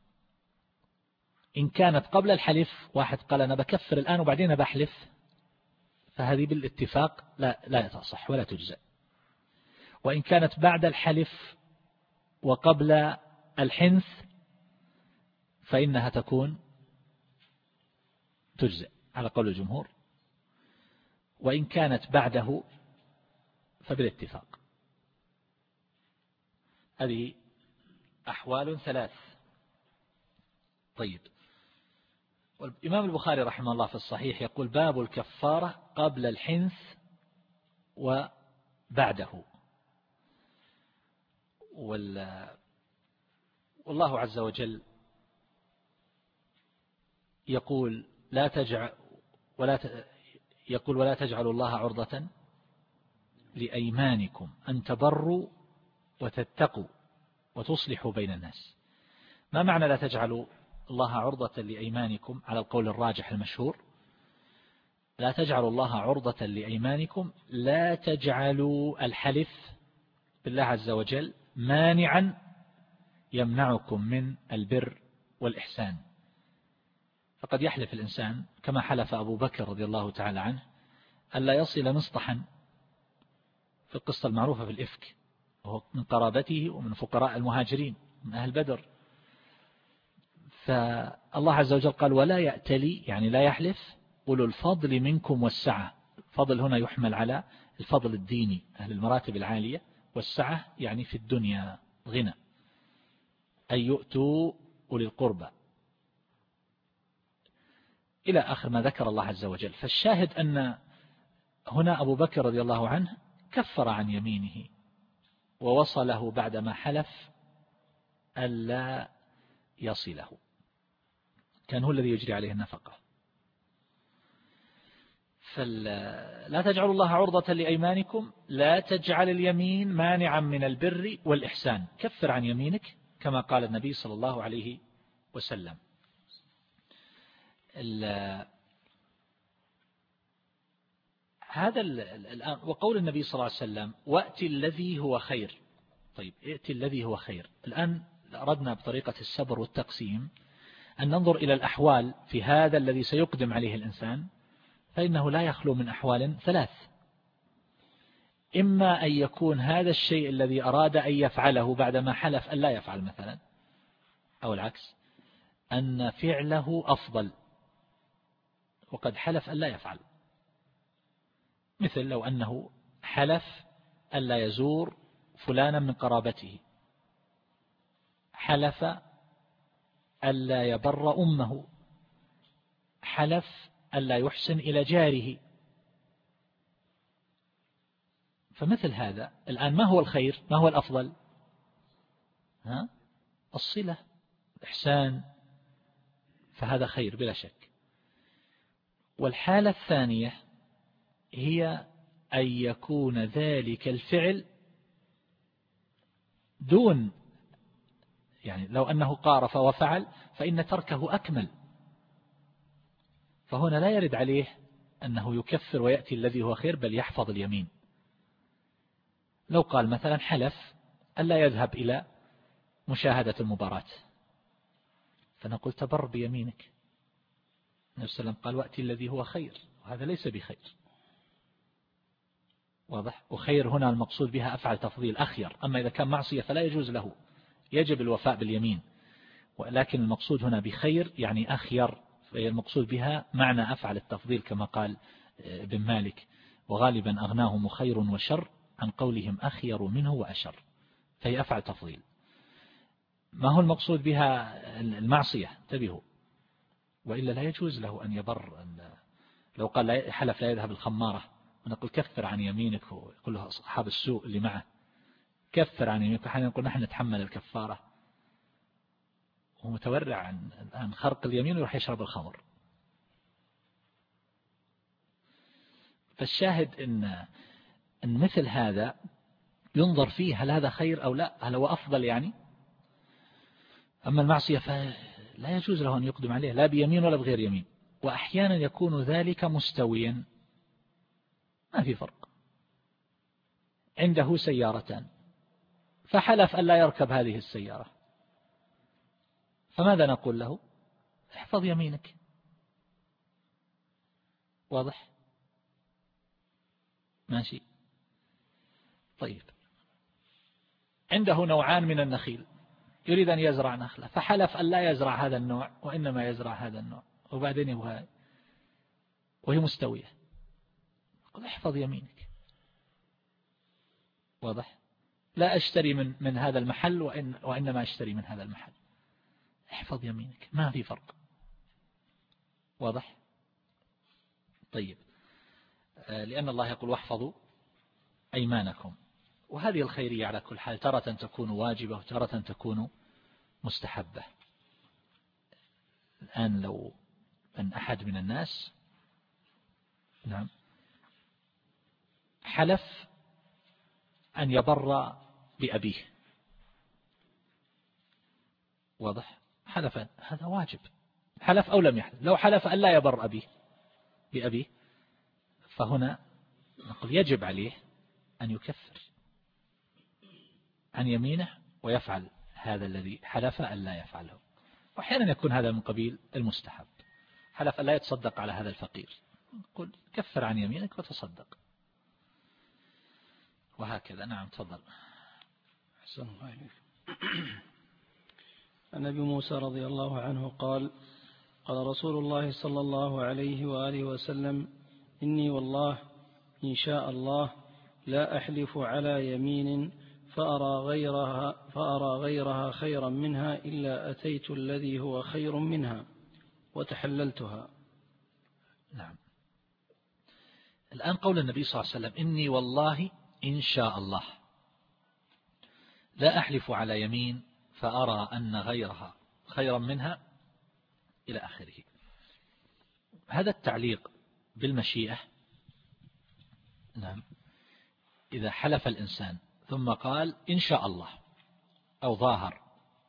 إن كانت قبل الحلف، واحد قال أنا بكفر الآن وبعدين بحلف، فهذه بالاتفاق لا لا تصح ولا تجزئ. وإن كانت بعد الحلف وقبل الحنث فإنها تكون تجزئ على قول الجمهور. وإن كانت بعده فبالاتفاق. هذه أحوال ثلاث. طيب، والإمام البخاري رحمه الله في الصحيح يقول باب الكفارة قبل الحنث وبعده. والله عز وجل يقول لا تجعل ولا ت... يقول ولا تجعلوا الله عرضة لأيمانكم أن تبروا وتتقوا وتصلحوا بين الناس. ما معنى لا تجعلوا الله عرضة لأيمانكم؟ على القول الراجح المشهور لا تجعلوا الله عرضة لأيمانكم، لا تجعلوا الحلف بالله عز وجل مانعا يمنعكم من البر والإحسان. فقد يحلف الإنسان كما حلف أبو بكر رضي الله تعالى عنه ألا يصل مصطحا في القصة المعروفة في الإفك، وهو من قرابته ومن فقراء المهاجرين من أهل بدر. فالله عز وجل قال ولا يأتلي، يعني لا يحلف، أولو الفضل منكم والسعة. الفضل هنا يحمل على الفضل الديني، أهل المراتب العالية، والسعة يعني في الدنيا غنى، أن يؤتوا أولي القربى إلى آخر ما ذكر الله عز وجل. فالشاهد أن هنا أبو بكر رضي الله عنه كفر عن يمينه ووصله بعدما حلف ألا يصله، كان هو الذي يجري عليه النفقة. فلا تجعلوا الله عرضة لأيمانكم، لا تجعل اليمين مانعا من البر والإحسان، كفر عن يمينك كما قال النبي صلى الله عليه وسلم. هذا الآن وقول النبي صلى الله عليه وسلم وأتي الذي هو خير. طيب، ائتي الذي هو خير. الآن أردنا بطريقة السبر والتقسيم أن ننظر إلى الأحوال في هذا الذي سيقدم عليه الإنسان، فإنه لا يخلو من أحوال ثلاث. إما أن يكون هذا الشيء الذي أراد أن يفعله بعدما حلف أن لا يفعل مثلا، أو العكس، أن فعله أفضل وقد حلف أن لا يفعل. مثل لو أنه حلف أن لا يزور فلانا من قرابته، حلف ألا يبر أمه، حلف ألا يحسن إلى جاره. فمثل هذا الآن ما هو الخير؟ ما هو الأفضل؟ ها؟ الصلة، الإحسان، فهذا خير بلا شك. والحالة الثانية هي أن يكون ذلك الفعل دون، يعني لو أنه قارف وفعل فإن تركه أكمل، فهنا لا يرد عليه أنه يكفر ويأتي الذي هو خير، بل يحفظ اليمين. لو قال مثلا حلف ألا يذهب إلى مشاهدة المباراة، فنقول تبر بيمينك. النبي صلى الله عليه وسلم قال وأتي الذي هو خير، وهذا ليس بخير. واضح؟ وخير هنا المقصود بها أفعل تفضيل أخير، أما إذا كان معصية فلا يجوز له، يجب الوفاء باليمين. ولكن المقصود هنا بخير يعني أخير، فهي المقصود بها معنى أفعل التفضيل كما قال ابن مالك: وغالبا أغناهم خير وشر عن قولهم أخير منه وأشر، فهي أفعل تفضيل. ما هو المقصود بها المعصية؟ انتبهوا، وإلا لا يجوز له أن يبر. لو قال حلف لا يذهب الخمارة ونقول كفر عن يمينك، ويقول له أصحاب السوء اللي معه كفر عن يمينك، وحين نقول نحن نتحمل الكفارة، هو متورع عن الآن خرق اليمين ويروح يشرب الخمر. فالشاهد إن, إن مثل هذا ينظر فيه هل هذا خير أو لا، هل هو أفضل يعني. أما المعصية فلا يجوز له أن يقدم عليه لا بيمين ولا بغير يمين، وأحيانا يكون ذلك مستويا، ما في فرق. عنده سيارتان فحلف أن لا يركب هذه السيارة، فماذا نقول له؟ احفظ يمينك. واضح؟ ماشي. طيب، عنده نوعان من النخيل يريد أن يزرع نخلة، فحلف أن لا يزرع هذا النوع وإنما يزرع هذا النوع، وبعدين يبغى وهي مستوية، قل احفظ يمينك. واضح؟ لا أشتري من من هذا المحل وإن وإنما أشتري من هذا المحل، احفظ يمينك، ما في فرق. واضح؟ طيب، لأن الله يقول واحفظوا أيمانكم، وهذه الخيرية على كل حال تارة تكون واجبة وتارة تكون مستحبة. الآن لو أن أحد من الناس نعم حلف أن يبر بأبيه، واضح؟ حلف هذا واجب، حلف أو لم يحلف. لو حلف أن لا يبر أبيه بأبيه فهنا نقول يجب عليه أن يكفر عن يمينه ويفعل هذا الذي حلف أن لا يفعله. وأحيانا يكون هذا من قبيل المستحب، حلف أن لا يتصدق على هذا الفقير، قل كفر عن يمينك وتصدق، وهكذا. نعم تفضل. أحسن الله عليك. عن أبي موسى رضي الله عنه قال: قال رسول الله صلى الله عليه وآله وسلم: إني والله إن شاء الله لا أحلف على يمين فأرى غيرها, فأرى غيرها خيرا منها إلا أتيت الذي هو خير منها وتحللتها. نعم. الآن قول النبي صلى الله عليه وسلم: إني والله إن شاء الله لا أحلف على يمين فأرى أن غيرها خيرا منها إلى آخره. هذا التعليق بالمشيئة، نعم، إذا حلف الإنسان ثم قال إن شاء الله أو ظاهر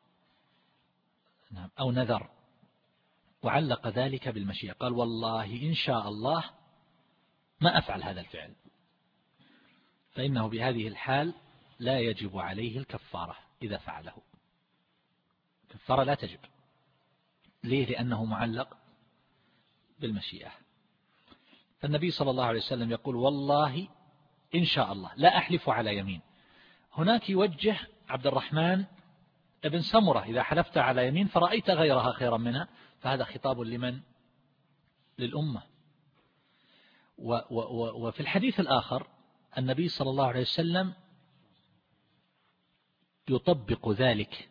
نعم أو نذر وعلق ذلك بالمشيئة، قال والله إن شاء الله ما أفعل هذا الفعل، فإنه بهذه الحال لا يجب عليه الكفارة إذا فعله. كفارة لا تجب. ليه؟ لأنه معلق بالمشيئة. فالنبي صلى الله عليه وسلم يقول والله إن شاء الله لا أحلف على يمين. هناك يوجه عبد الرحمن ابن سمرة: إذا حلفت على يمين فرأيت غيرها خيرا منها، فهذا خطاب لمن؟ للأمة. وفي الحديث الآخر النبي صلى الله عليه وسلم يطبق ذلك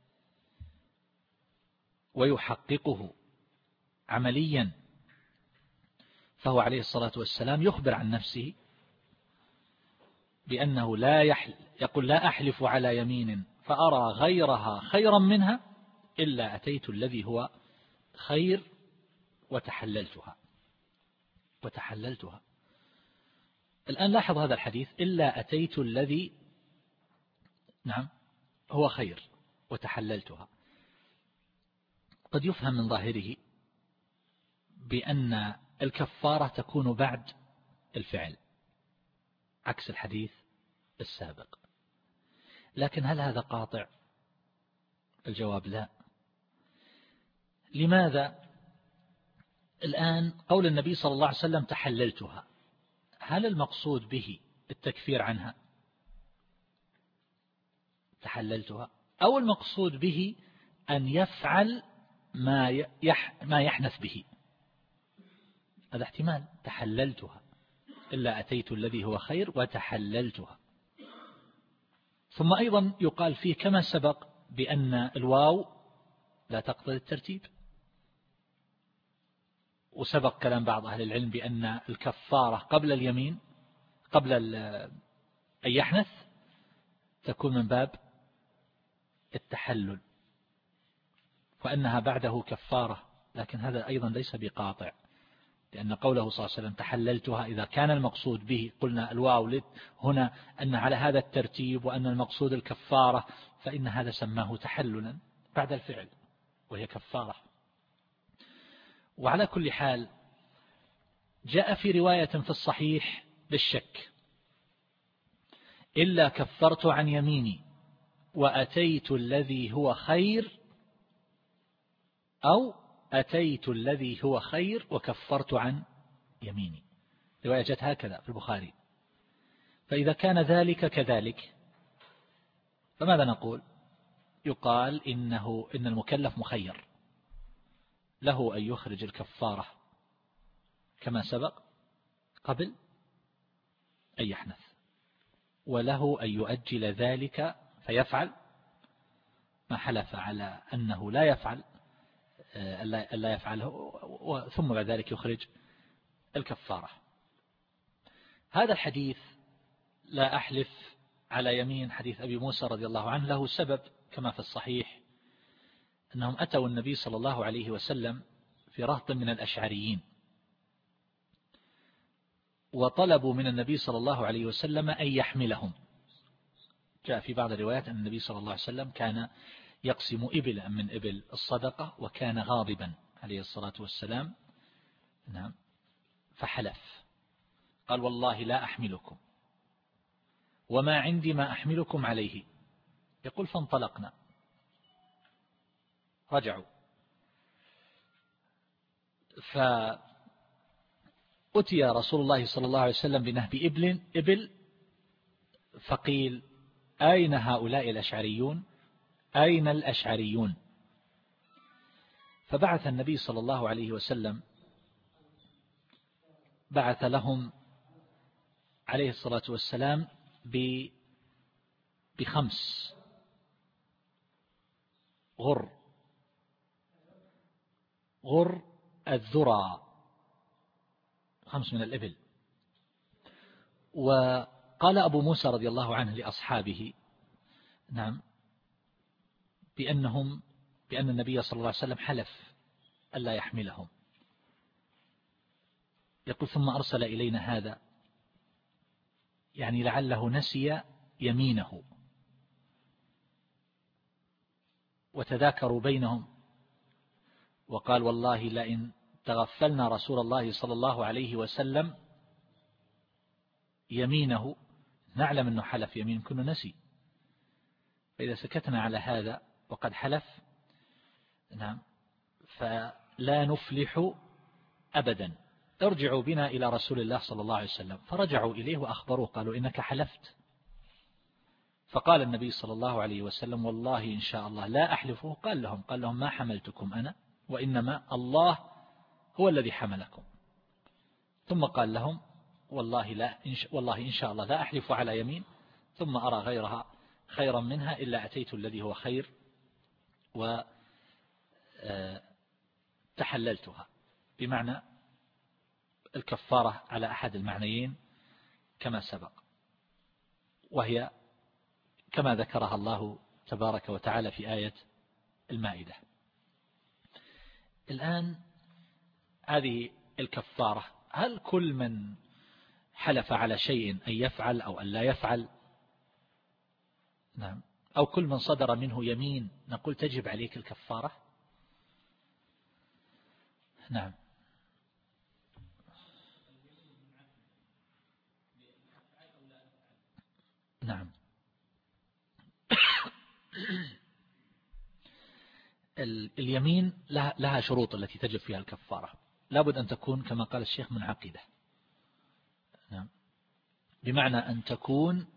ويحققه عمليا، فهو عليه الصلاة والسلام يخبر عن نفسه بأنه لا يحل يقول لا أحلف على يمين فأرى غيرها خيرا منها إلا أتيت الذي هو خير وتحللتها وتحللتها الآن لاحظ هذا الحديث، إلا أتيت الذي نعم هو خير وتحللتها. قد يفهم من ظاهره بأن الكفارة تكون بعد الفعل عكس الحديث السابق، لكن هل هذا قاطع؟ الجواب لا. لماذا؟ الآن قول النبي صلى الله عليه وسلم تحللتها، هل المقصود به التكفير عنها تحللتها، أو المقصود به أن يفعل ما يح ما يحنث به؟ هذا احتمال. تحللتها إلا أتيت الذي هو خير وتحللتها. ثم أيضا يقال فيه كما سبق بأن الواو لا تقتضي الترتيب، وسبق كلام بعض أهل العلم بأن الكفارة قبل اليمين قبل أن يحنث تكون من باب التحلل، وأنها بعده كفارة، لكن هذا أيضا ليس بقاطع، لأن قوله صلى الله عليه وسلم تحللتها إذا كان المقصود به قلنا الواو هنا أن على هذا الترتيب وأن المقصود الكفارة، فإن هذا سماه تحللا بعد الفعل وهي كفارة. وعلى كل حال جاء في رواية في الصحيح بالشك إلا كفرت عن يميني وأتيت الذي هو خير، أو أتيت الذي هو خير وكفرت عن يميني. رواية جاءت هكذا في البخاري. فإذا كان ذلك كذلك فماذا نقول؟ يقال إنه إن المكلف مخير، له أن يخرج الكفارة كما سبق قبل أن يحنث، وله أن يؤجل ذلك فيفعل ما حلف على أنه لا يفعل ألا يفعله، ثم بعد ذلك يخرج الكفارة. هذا الحديث لا أحلف على يمين حديث أبي موسى رضي الله عنه له سبب كما في الصحيح، أنهم أتوا النبي صلى الله عليه وسلم في رهط من الأشعريين وطلبوا من النبي صلى الله عليه وسلم أن يحملهم. جاء في بعض الروايات أن النبي صلى الله عليه وسلم كان يقسم إبلا من إبل الصدقة وكان غاضبا عليه الصلاة والسلام، نعم، فحلف قال والله لا أحملكم وما عندي ما أحملكم عليه. يقول فانطلقنا رجعوا، فأتي رسول الله صلى الله عليه وسلم بنهب إبل إبل فقيل أين هؤلاء الأشعريون؟ أين الأشعريون؟ فبعث النبي صلى الله عليه وسلم بعث لهم عليه الصلاة والسلام بخمس غر غر الذرى، خمس من الإبل. وقال أبو موسى رضي الله عنه لأصحابه نعم بأنهم بأن النبي صلى الله عليه وسلم حلف ألا يحملهم. يقول ثم أرسل إلينا هذا، يعني لعله نسي يمينه، وتذاكروا بينهم وقال والله لئن تغفلنا رسول الله صلى الله عليه وسلم يمينه نعلم أنه حلف يمين كنا نسي، فإذا سكتنا على هذا وقد حلف نعم فلا نفلح أبدا، ارجعوا بنا إلى رسول الله صلى الله عليه وسلم. فرجعوا إليه وأخبروه قالوا إنك حلفت. فقال النبي صلى الله عليه وسلم والله إن شاء الله لا أحلفه. قال لهم قال لهم ما حملتكم أنا وإنما الله هو الذي حملكم. ثم قال لهم والله لا إن والله إن شاء الله لا أحلف على يمين ثم أرى غيرها خيرا منها إلا أتيت الذي هو خير وتحللتها، بمعنى الكفارة على أحد المعنيين كما سبق، وهي كما ذكرها الله تبارك وتعالى في آية المائدة. الآن هذه الكفارة، هل كل من حلف على شيء أن يفعل أو أن لا يفعل، نعم، أو كل من صدر منه يمين نقول تجب عليك الكفارة؟ نعم. نعم. اليمين لها شروط التي تجب فيها الكفارة، لابد أن تكون كما قال الشيخ منعقدة، نعم، بمعنى أن تكون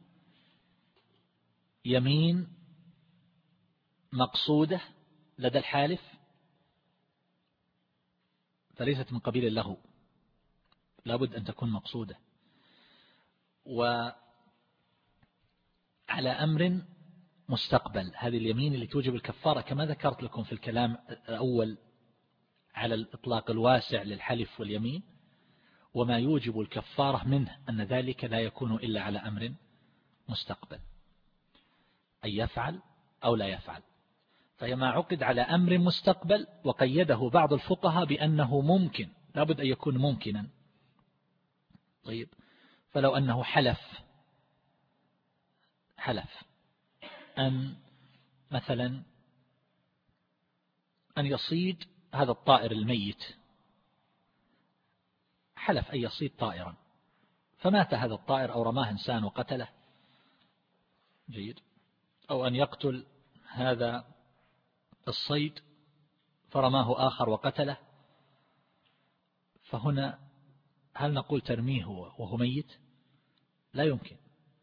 يمين مقصودة لدى الحالف، فليست من قبيل اللغو، لابد أن تكون مقصودة، وعلى أمر مستقبل. هذه اليمين اللي توجب الكفارة كما ذكرت لكم في الكلام الأول على الإطلاق الواسع للحلف واليمين، وما يوجب الكفارة منه أن ذلك لا يكون إلا على أمر مستقبل، أن يفعل أو لا يفعل. فهي ما عقد على أمر مستقبل، وقيده بعض الفقهاء بأنه ممكن، لابد أن يكون ممكنا. طيب، فلو أنه حلف حلف أن مثلا أن يصيد هذا الطائر الميت، حلف أن يصيد طائرا فمات هذا الطائر أو رماه إنسان وقتله، جيد، أو أن يقتل هذا الصيد فرماه آخر وقتله، فهنا هل نقول ترميه وهو ميت؟ لا يمكن.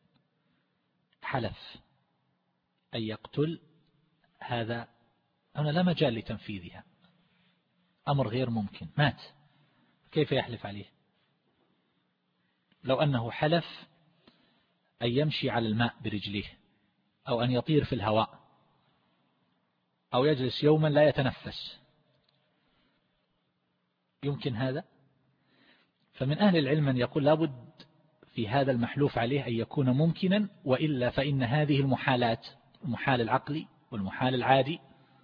حلف أن يقتل هذا، هنا لا مجال لتنفيذها، أمر غير ممكن، مات، كيف يحلف عليه؟ لو أنه حلف أن يمشي على الماء برجليه، أو أن يطير في الهواء، أو يجلس يوما لا يتنفس، يمكن هذا؟ فمن أهل العلم من يقول لابد في هذا المحلوف عليه أن يكون ممكنا، وإلا فإن هذه المحالات، المحال العقلي والمحال العادي،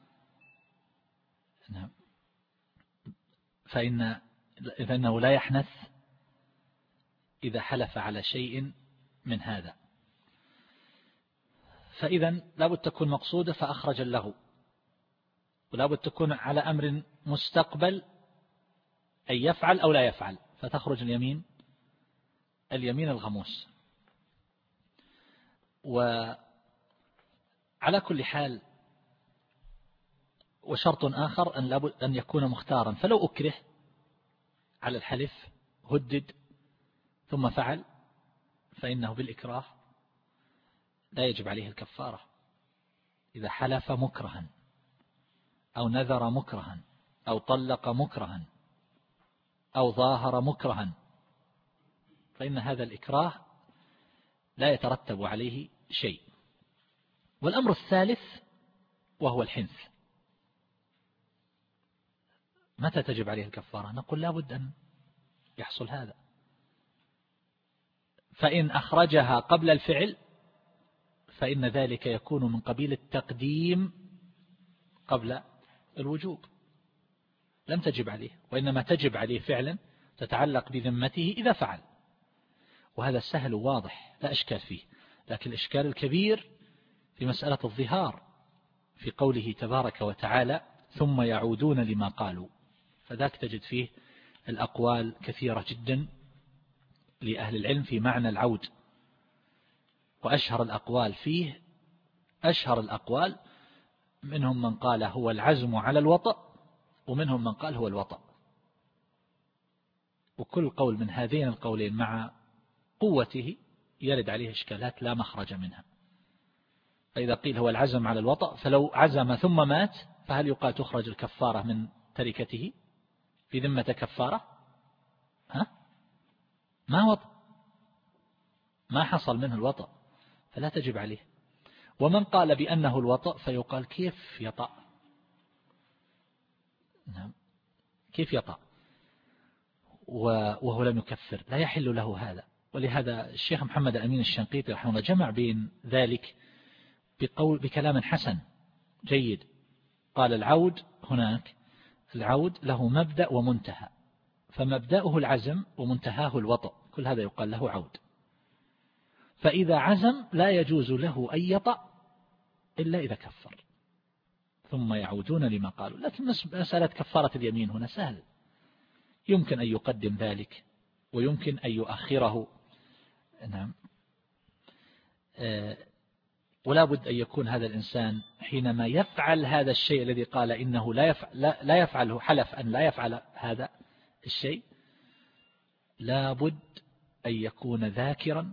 فإن فإنه لا يحنث إذا حلف على شيء من هذا. فإذا لابد تكون مقصودة فأخرج اللغو، ولابد تكون على أمر مستقبل أن يفعل أو لا يفعل، فتخرج اليمين اليمين الغموس. وعلى كل حال، وشرط آخر أن لابد أن يكون مختارا، فلو أكره على الحلف هدد ثم فعل فإنه بالإكراه لا يجب عليه الكفارة. إذا حلف مكرها أو نذر مكرها أو طلق مكرها أو ظاهر مكرها، فإن هذا الإكراه لا يترتب عليه شيء. والأمر الثالث وهو الحنث، متى تجب عليه الكفارة؟ نقول لابد أن يحصل هذا، فإن أخرجها قبل الفعل فإن ذلك يكون من قبيل التقديم قبل الوجوب، لم تجب عليه، وإنما تجب عليه فعلا تتعلق بذمته إذا فعل، وهذا سهل وواضح لا إشكال فيه. لكن الإشكال الكبير في مسألة الظهار، في قوله تبارك وتعالى ثم يعودون لما قالوا، فذاك تجد فيه الأقوال كثيرة جدا لأهل العلم في معنى العود، وأشهر الأقوال فيه أشهر الأقوال منهم من قال هو العزم على الوطأ، ومنهم من قال هو الوطأ، وكل قول من هذين القولين مع قوته يرد عليه إشكالات لا مخرج منها. فإذا قيل هو العزم على الوطأ، فلو عزم ثم مات فهل يقال تخرج الكفارة من تركته في ذمة كفارة؟ ها؟ ما وطأ، ما حصل منه الوطأ، فلا تجب عليه. ومن قال بأنه الوطأ فيقال كيف يطأ؟ نعم كيف يطأ وهو لم يكفر؟ لا يحل له هذا. ولهذا الشيخ محمد أمين الشنقيطي رحمه الله جمع بين ذلك بقول بكلام حسن جيد. قال العود هناك العود له مبدأ ومنتهى، فمبدأه العزم ومنتهاه الوطأ، كل هذا يقال له عود. فإذا عزم لا يجوز له أن يطأ إلا إذا كفر، ثم يعودون لما قالوا. لكن مسألة كفارة اليمين هنا سهل، يمكن أن يقدم ذلك ويمكن أن يؤخره. نعم. ولا بد أن يكون هذا الإنسان حينما يفعل هذا الشيء الذي قال إنه لا يفعل لا يفعله، حلف أن لا يفعل هذا الشيء، لا بد أن يكون ذاكرا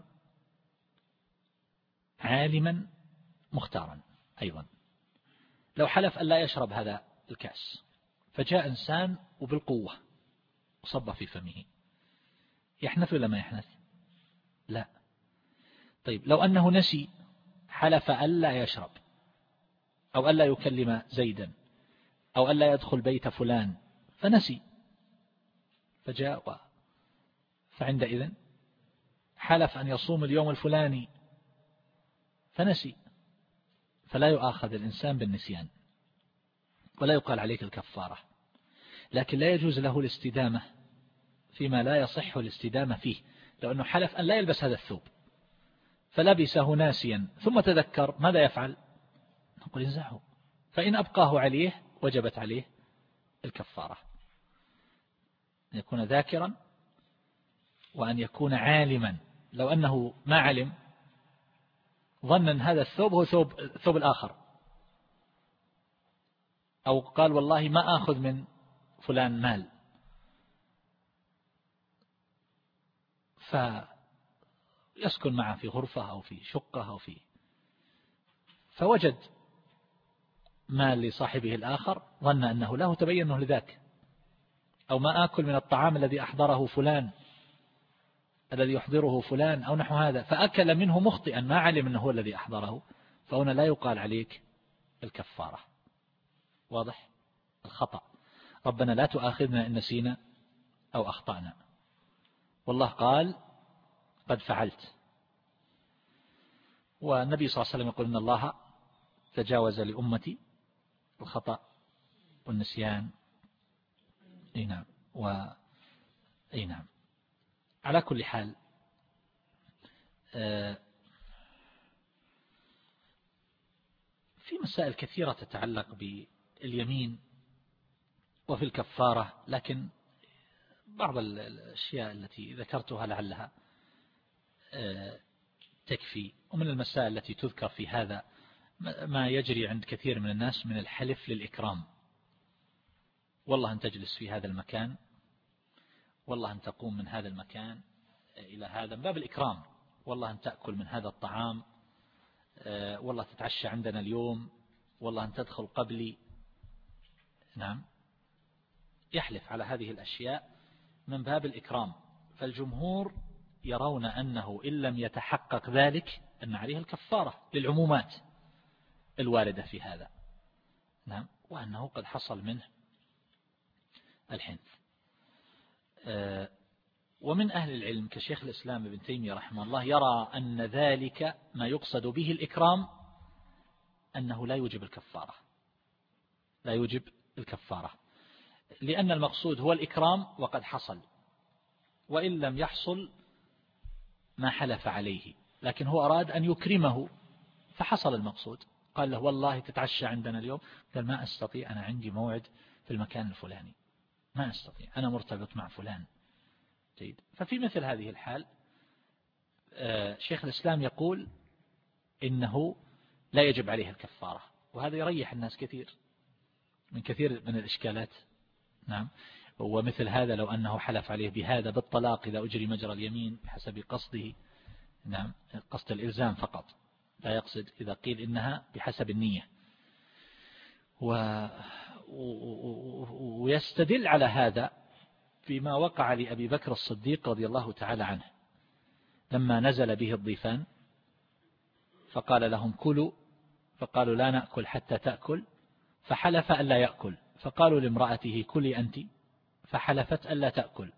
عالما مختارا. أيضا لو حلف أن لا يشرب هذا الكأس فجاء إنسان وبالقوة وصب في فمه، يحنث ولا ما يحنث؟ لا. طيب لو أنه نسي، حلف أن لا يشرب أو أن لا يكلم زيدا أو أن لا يدخل بيت فلان فنسي فجاء، فعندئذ حلف أن يصوم اليوم الفلاني فنسي، فلا يؤاخذ الإنسان بالنسيان ولا يقال عليك الكفارة. لكن لا يجوز له الاستدامة فيما لا يصح الاستدامة فيه. لو أنه حلف أن لا يلبس هذا الثوب فلبسه ناسيا ثم تذكر، ماذا يفعل؟ نقول انزعه، فإن أبقاه عليه وجبت عليه الكفارة. أن يكون ذاكرا وأن يكون عالما. لو أنه ما علم، ظن أن هذا الثوب هو ثوب, ثوب الآخر، أو قال والله ما آخذ من فلان مال، فيسكن معه في غرفة أو في شقة أو في فوجد مال لصاحبه الآخر، ظن أنه له، تبين أنه لذاك. أو ما آكل من الطعام الذي أحضره فلان الذي يحضره فلان أو نحو هذا، فأكل منه مخطئا ما علم أنه هو الذي أحضره، فهنا لا يقال عليك الكفارة. واضح؟ الخطأ، ربنا لا تؤاخذنا إن نسينا أو أخطأنا، والله قال قد فعلت. والنبي صلى الله عليه وسلم يقول إن الله تجاوز لأمتي الخطأ والنسيان. أي نعم. و أي نعم. على كل حال في مسائل كثيرة تتعلق باليمين وفي الكفارة، لكن بعض الأشياء التي ذكرتها لعلها تكفي. ومن المسائل التي تذكر في هذا ما يجري عند كثير من الناس من الحلف للإكرام. والله أن تجلس في هذا المكان، والله أن تقوم من هذا المكان إلى هذا، باب الإكرام. والله أن تأكل من هذا الطعام، والله تتعشى عندنا اليوم، والله أن تدخل قبلي. نعم، يحلف على هذه الأشياء من باب الإكرام. فالجمهور يرون أنه إن لم يتحقق ذلك أن عليه الكفارة للعمومات الواردة في هذا. نعم، وأنه قد حصل منه الحنث. ومن أهل العلم كشيخ الإسلام ابن تيمية رحمه الله يرى أن ذلك ما يقصد به الإكرام أنه لا يوجب الكفارة، لا يوجب الكفارة، لأن المقصود هو الإكرام وقد حصل، وإن لم يحصل ما حلف عليه، لكن هو أراد أن يكرمه فحصل المقصود. قال له والله تتعشى عندنا اليوم، قال ما أستطيع، أنا عندي موعد في المكان الفلاني، ما أستطيع، أنا مرتبط مع فلان. جيد. ففي مثل هذه الحال شيخ الإسلام يقول إنه لا يجب عليه الكفارة، وهذا يريح الناس كثير من كثير من الإشكالات. نعم. ومثل هذا لو أنه حلف عليه بهذا بالطلاق إذا أجري مجرى اليمين بحسب قصده، نعم، قصد الإلزام فقط، لا يقصد إذا قيل إنها بحسب النية. و... ويستدل على هذا بما وقع لأبي بكر الصديق رضي الله تعالى عنه لما نزل به الضيفان فقال لهم كلوا فقالوا لا نأكل حتى تأكل، فحلف ألا يأكل، فقالوا لامرأته كلي أنت، فحلفت ألا تأكل،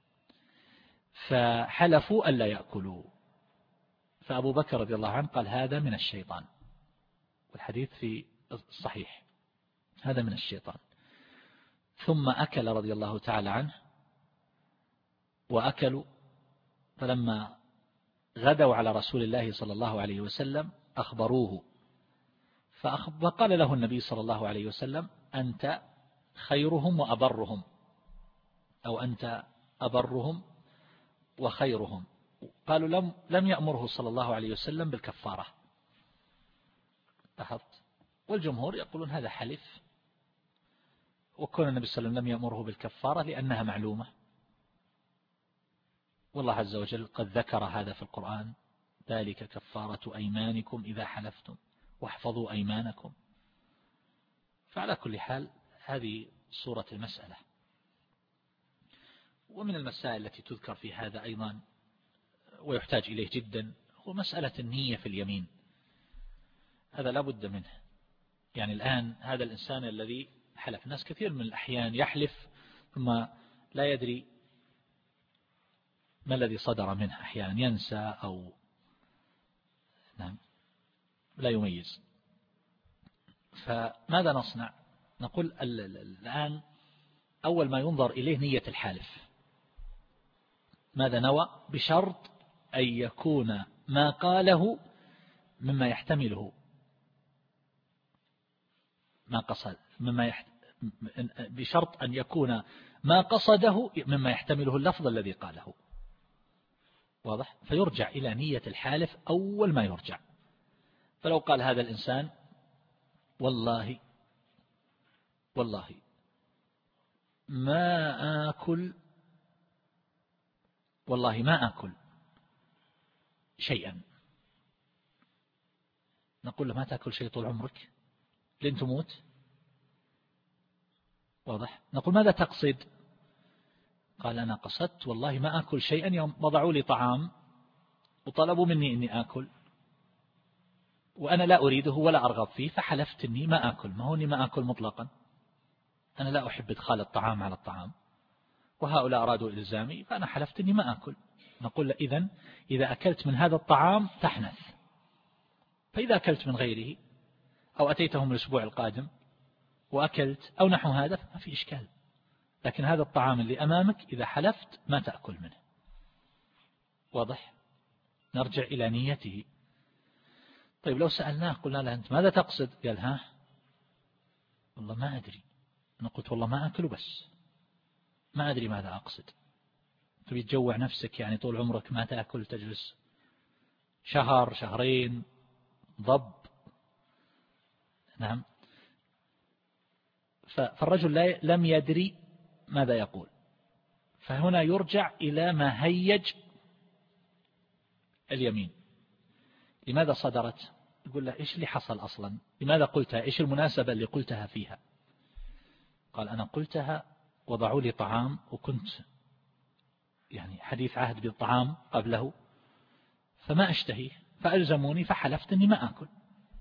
فحلفوا ألا يأكلوا. فأبو بكر رضي الله عنه قال هذا من الشيطان، والحديث في الصحيح، هذا من الشيطان. ثم أكل رضي الله تعالى عنه وأكلوا، فلما غدوا على رسول الله صلى الله عليه وسلم أخبروه، فقال له النبي صلى الله عليه وسلم أنت خيرهم وأبرهم، أو أنت أبرهم وخيرهم. قالوا لم لم يأمره صلى الله عليه وسلم بالكفارة، لاحظت، والجمهور يقولون هذا حلف، وكون النبي صلى الله عليه وسلم لم يأمره بالكفارة لأنها معلومة، والله عز وجل قد ذكر هذا في القرآن، ذلك كفارة أيمانكم إذا حلفتم واحفظوا أيمانكم. فعلى كل حال هذه صورة المسألة. ومن المسائل التي تذكر في هذا أيضا ويحتاج إليه جدا هو مسألة النية في اليمين، هذا لا بد منه. يعني الآن هذا الإنسان الذي حلف، الناس كثير من الأحيان يحلف ثم لا يدري ما الذي صدر منه، أحيانا ينسى أو نعم لا يميز. فماذا نصنع؟ نقول الآن أول ما ينظر إليه نية الحالف، ماذا نوى، بشرط أن يكون ما قاله مما يحتمله ما قصد مما يحت... بشرط أن يكون ما قصده مما يحتمله اللفظ الذي قاله، واضح؟ فيرجع إلى نية الحالف أول ما يرجع. فلو قال هذا الإنسان والله والله ما آكل، والله ما آكل شيئا، نقول له ما تأكل شيء طول عمرك لين تموت، واضح؟ نقول ماذا تقصد؟ قال أنا قصدت والله ما آكل شيئا يوم وضعوا لي طعام وطلبوا مني إني آكل وأنا لا أريده ولا أرغب فيه، فحلفت إني ما آكل. ما هو إني ما آكل مطلقا، أنا لا أحب إدخال الطعام على الطعام، وهؤلاء أرادوا إلزامي فأنا حلفت إني ما آكل. نقول له إذن إذا أكلت من هذا الطعام تحنث، فإذا أكلت من غيره أو أتيتهم الأسبوع القادم وأكلت أو نحو هذا ما في إشكال، لكن هذا الطعام اللي أمامك إذا حلفت ما تأكل منه، واضح؟ نرجع إلى نيته. طيب لو سألناه قلنا له أنت ماذا تقصد؟ قال ها والله ما أدري، أنا قلت والله ما أكل بس ما أدري ماذا أقصد. تبي تجوع نفسك يعني طول عمرك ما تأكل، تجلس شهر شهرين ضب، نعم. فالرجل لم يدري ماذا يقول، فهنا يرجع إلى ما هيج اليمين. لماذا صدرت؟ يقول له إيش اللي حصل أصلا، لماذا قلتها، إيش المناسبة اللي قلتها فيها؟ قال أنا قلتها وضعوا لي طعام وكنت يعني حديث عهد بالطعام قبله فما أشتهيه فألزموني فحلفت أني ما أكل.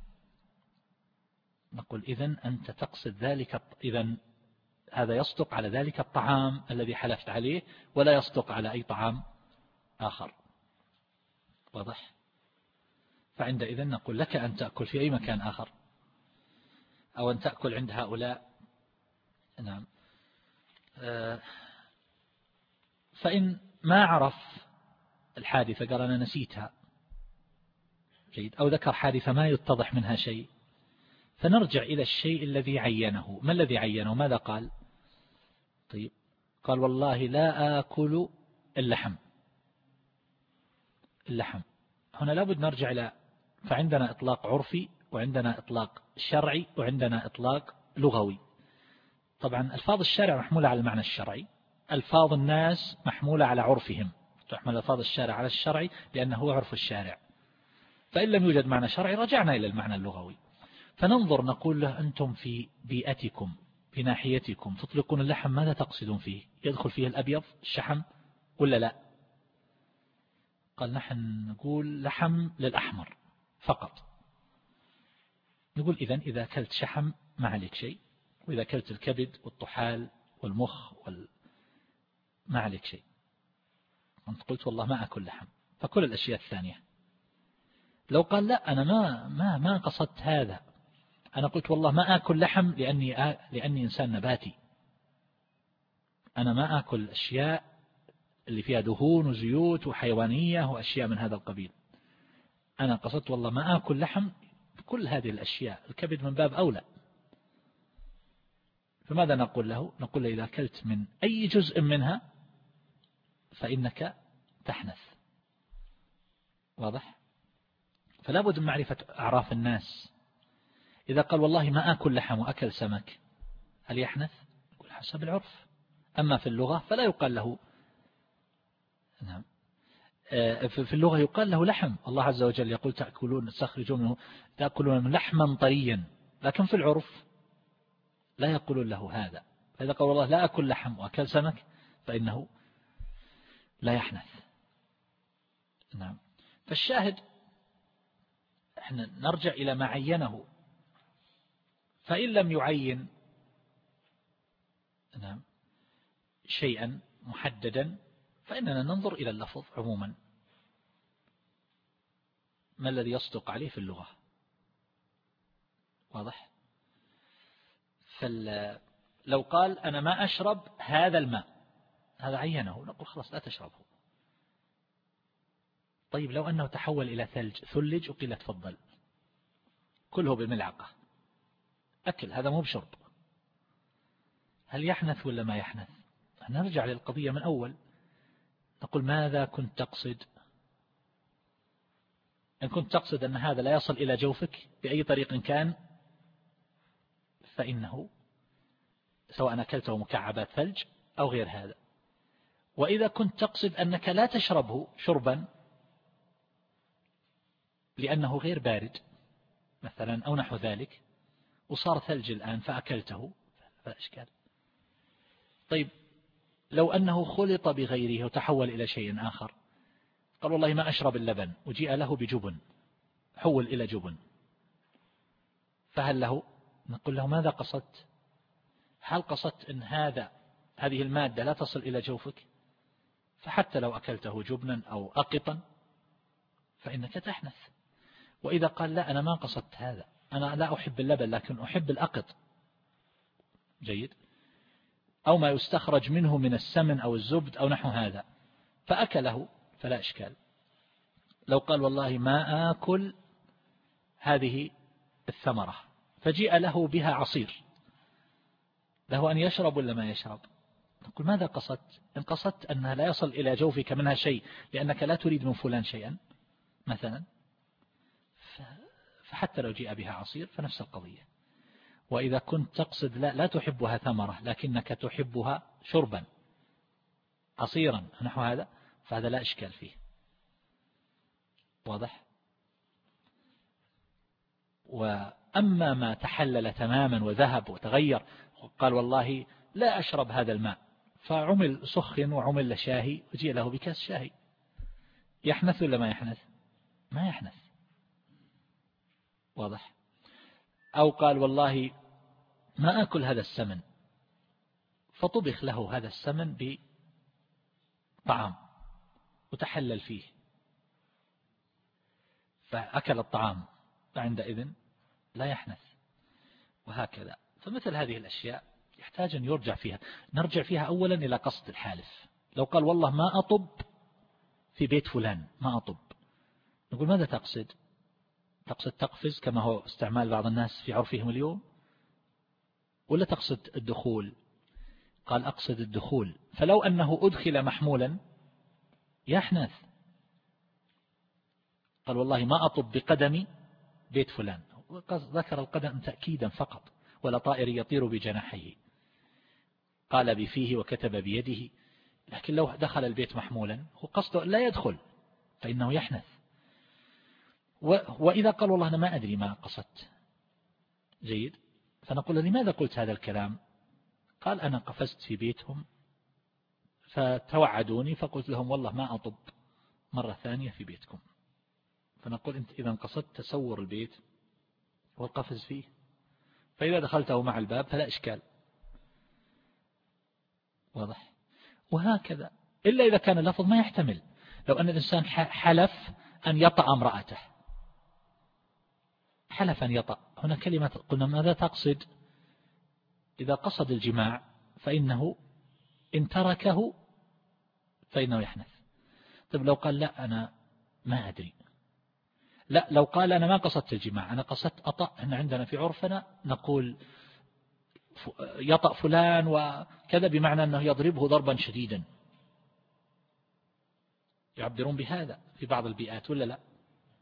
نقول إذن أنت تقصد ذلك، إذن هذا يصدق على ذلك الطعام الذي حلفت عليه ولا يصدق على أي طعام آخر، واضح؟ فعندئذ نقول لك أن تأكل في أي مكان آخر أو أن تأكل عند هؤلاء، نعم. فإن ما عرف الحادثة قال أنا نسيتها، جيد، أو ذكر حادثة ما يتضح منها شيء، فنرجع إلى الشيء الذي عينه. ما الذي عينه؟ ماذا قال؟ طيب قال والله لا آكل اللحم. اللحم هنا لابد نرجع إلى، فعندنا إطلاق عرفي وعندنا إطلاق شرعي وعندنا إطلاق لغوي. طبعا ألفاظ الشارع محمولة على المعنى الشرعي، ألفاظ الناس محمولة على عرفهم، تحمل ألفاظ الشارع على الشرعي لأنه هو عرف الشارع. فإن لم يوجد معنى شرعي رجعنا إلى المعنى اللغوي، فننظر نقول له أنتم في بيئتكم في ناحيتكم تطلقون اللحم ماذا تقصدون فيه؟ يدخل فيه الأبيض الشحم ولا لا؟ قال نحن نقول لحم للأحمر فقط. نقول إذن إذا أكلت شحم ما عليك شيء، وإذا أكلت الكبد والطحال والمخ وال... ما عليك شيء. أنت قلت والله ما أكل لحم، فكل الأشياء الثانية. لو قال لا أنا ما ما ما قصدت هذا، أنا قلت والله ما أكل لحم لأني آ... لأني إنسان نباتي، أنا ما أكل الأشياء اللي فيها دهون وزيوت وحيوانية وأشياء من هذا القبيل، أنا قصدت والله ما أكل لحم كل هذه الأشياء، الكبد من باب أولى. فماذا نقول له؟ نقول له إذا أكلت من أي جزء منها فإنك تحنث. واضح؟ فلا بد من معرفة أعراف الناس. إذا قال والله ما أكل لحم وأكل سمك، هل يحنث؟ يقول حسب العرف. أما في اللغة فلا يقال له، نعم، في اللغة يقال له لحم. الله عز وجل يقول تأكلون تستخرجون منه تأكلون من لحما طريا، لكن في العرف لا يقولون له هذا. فإذا قال والله لا أكل لحم وأكل سمك فإنه لا يحنث. نعم. فالشاهد احنا نرجع إلى ما عينه، فإن لم يعين نعم شيئا محددا فإننا ننظر إلى اللفظ عموما ما الذي يصدق عليه في اللغة. واضح؟ فلو قال أنا ما أشرب هذا الماء، هذا عينه، نقول خلاص لا تشربه. طيب لو أنه تحول إلى ثلج ثلج وقيل تفضل كله بالملعقة، أكل، هذا مو بشرب، هل يحنث ولا ما يحنث؟ نرجع للقضية من أول، نقول ماذا كنت تقصد؟ إن كنت تقصد أن هذا لا يصل إلى جوفك بأي طريق كان فإنه سواء أكلته مكعبات ثلج أو غير هذا. وإذا كنت تقصد أنك لا تشربه شربا لأنه غير بارد مثلا أو نحو ذلك وصار ثلج الآن فأكلته فلا إشكال. طيب لو أنه خلط بغيره وتحول إلى شيء آخر، قال والله ما أشرب اللبن وجيء له بجبن، حول إلى جبن، فهل له؟ نقول له ماذا قصدت؟ هل قصدت أن هذا هذه المادة لا تصل إلى جوفك؟ فحتى لو أكلته جبنا أو أقطا فإنك تحنث. وإذا قال لا أنا ما قصدت هذا، أنا لا أحب اللبن لكن أحب الأقط، جيد، أو ما يستخرج منه من السمن أو الزبد أو نحو هذا، فأكله فلا إشكال. لو قال والله ما آكل هذه الثمرة فجيء له بها عصير، له أن يشرب ولا ما يشرب؟ نقول ماذا قصدت؟ إن قصدت أنها لا يصل إلى جوفك منها شيء لأنك لا تريد من فلان شيئا مثلا، فحتى لو جيء بها عصير فنفس القضية. وإذا كنت تقصد لا, لا تحبها ثمرة لكنك تحبها شربا عصيرا نحو هذا، فهذا لا إشكال فيه. واضح؟ وأما ما تحلل تماما وذهب وتغير، قال والله لا أشرب هذا الماء، فعمل سخن وعمل شاهي وجيء له بكاس شاهي، يحنث ولا ما يحنث؟ ما يحنث. واضح؟ أو قال والله ما أكل هذا السمن، فطبخ له هذا السمن بطعام وتحلل فيه فأكل الطعام، فعندئذ لا يحنث. وهكذا. فمثل هذه الأشياء يحتاج أن يرجع فيها، نرجع فيها أولا إلى قصد الحالف. لو قال والله ما أطب في بيت فلان، ما أطب، نقول ماذا تقصد؟ تقصد تقفز كما هو استعمال بعض الناس في عرفهم اليوم، ولا تقصد الدخول؟ قال أقصد الدخول، فلو أنه أدخل محمولا يحنث. قال والله ما أطب بقدمي بيت فلان، ذكر القدم تأكيدا فقط، ولا طائر يطير بجناحيه، قال بفيه وكتب بيده. لكن لو دخل البيت محمولا هو قصده لا يدخل فإنه يحنث. وإذا قال والله أنا ما أدري ما قصدت، جيد، فنقول لماذا قلت هذا الكلام؟ قال أنا قفزت في بيتهم فتوعدوني فقلت لهم والله ما أطب مرة ثانية في بيتكم. فنقول أنت إذا قصدت تصور البيت والقفز فيه، فإذا دخلته مع الباب فلا إشكال. واضح؟ وهكذا، إلا إذا كان اللفظ ما يحتمل. لو أن الإنسان حلف أن يطأ امرأته، حلف أن يطأ، هنا كلمة قلنا ماذا تقصد؟ إذا قصد الجماع فإنه إن تركه فإنه يحنث. طيب لو قال لا أنا ما أدري، لا لو قال أنا ما قصدت الجماع، أنا قصدت أطأ، إن عندنا في عرفنا نقول يطأ فلان وكذا، بمعنى أنه يضربه ضربا شديدا، يعبرون بهذا في بعض البيئات ولا لا؟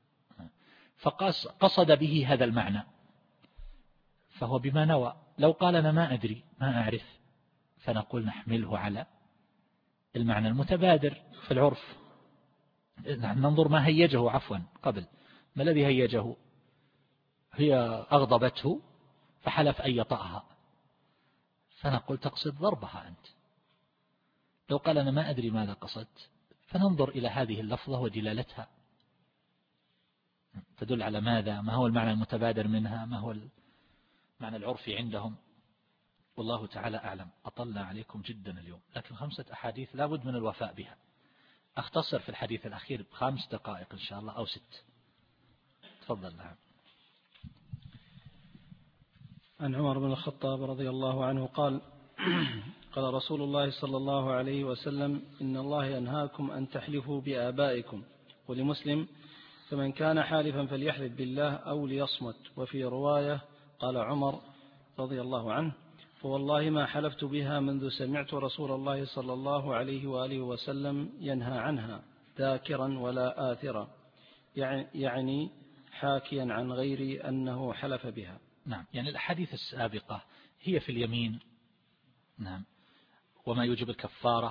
فقصد به هذا المعنى فهو بما نوى. لو قال أنا ما أدري ما أعرف فنقول نحمله على المعنى المتبادر في العرف. ننظر ما هيجه، عفوا قبل ما الذي هيجه؟ هي أغضبته فحلف أن يطأها، فنقول تقصد ضربها أنت. لو قال أنا ما أدري ماذا قصدت فننظر إلى هذه اللفظة ودلالتها تدل على ماذا، ما هو المعنى المتبادر منها، ما هو المعنى العرفي عندهم. والله تعالى أعلم. أطلنا عليكم جدا اليوم، لكن خمسة أحاديث لابد من الوفاء بها. أختصر في الحديث الأخير بخمس دقائق إن شاء الله أو ست. تفضل. نعم. عن عمر بن الخطاب رضي الله عنه قال قال رسول الله صلى الله عليه وسلم إن الله ينهاكم أن تحلفوا بآبائكم. ولمسلم فمن كان حالفا فليحلف بالله أو ليصمت. وفي رواية قال عمر رضي الله عنه فوالله ما حلفت بها منذ سمعت رسول الله صلى الله عليه وآله وسلم ينهى عنها ذاكرا ولا آثرا، يعني حاكيا عن غيري أنه حلف بها. نعم، يعني الأحاديث السابقة هي في اليمين، نعم، وما يوجب الكفارة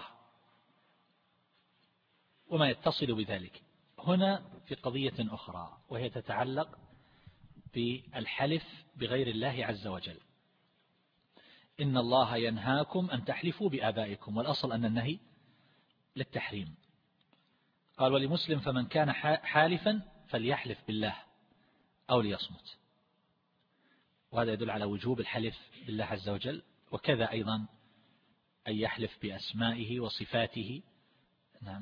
وما يتصل بذلك. هنا في قضية أخرى وهي تتعلق بالحلف بغير الله عز وجل. إن الله ينهاكم أن تحلفوا بآبائكم، والأصل أن النهي للتحريم. قال ولمسلم فمن كان حالفا فليحلف بالله أو ليصمت، وهذا يدل على وجوب الحلف بالله عز وجل، وكذا أيضا أن يحلف بأسمائه وصفاته. نعم.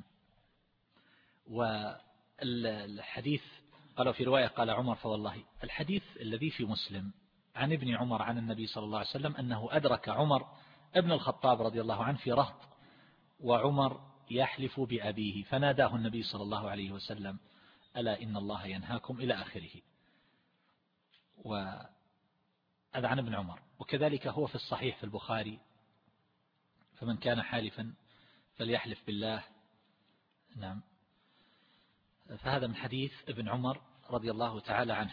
والحديث قال في رواية قال عمر فوالله، الحديث الذي في مسلم عن ابن عمر عن النبي صلى الله عليه وسلم أنه أدرك عمر ابن الخطاب رضي الله عنه في رهط وعمر يحلف بأبيه، فناداه النبي صلى الله عليه وسلم ألا إن الله ينهاكم إلى آخره. وهذا عن ابن عمر. وكذلك هو في الصحيح في البخاري فمن كان حالفا فليحلف بالله. نعم. فهذا من حديث ابن عمر رضي الله تعالى عنه.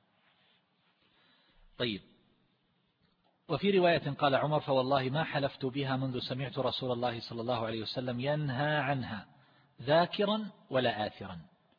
طيب. وفي رواية قال عمر فوالله ما حلفت بها منذ سمعت رسول الله صلى الله عليه وسلم ينهى عنها ذاكرا ولا آثرا،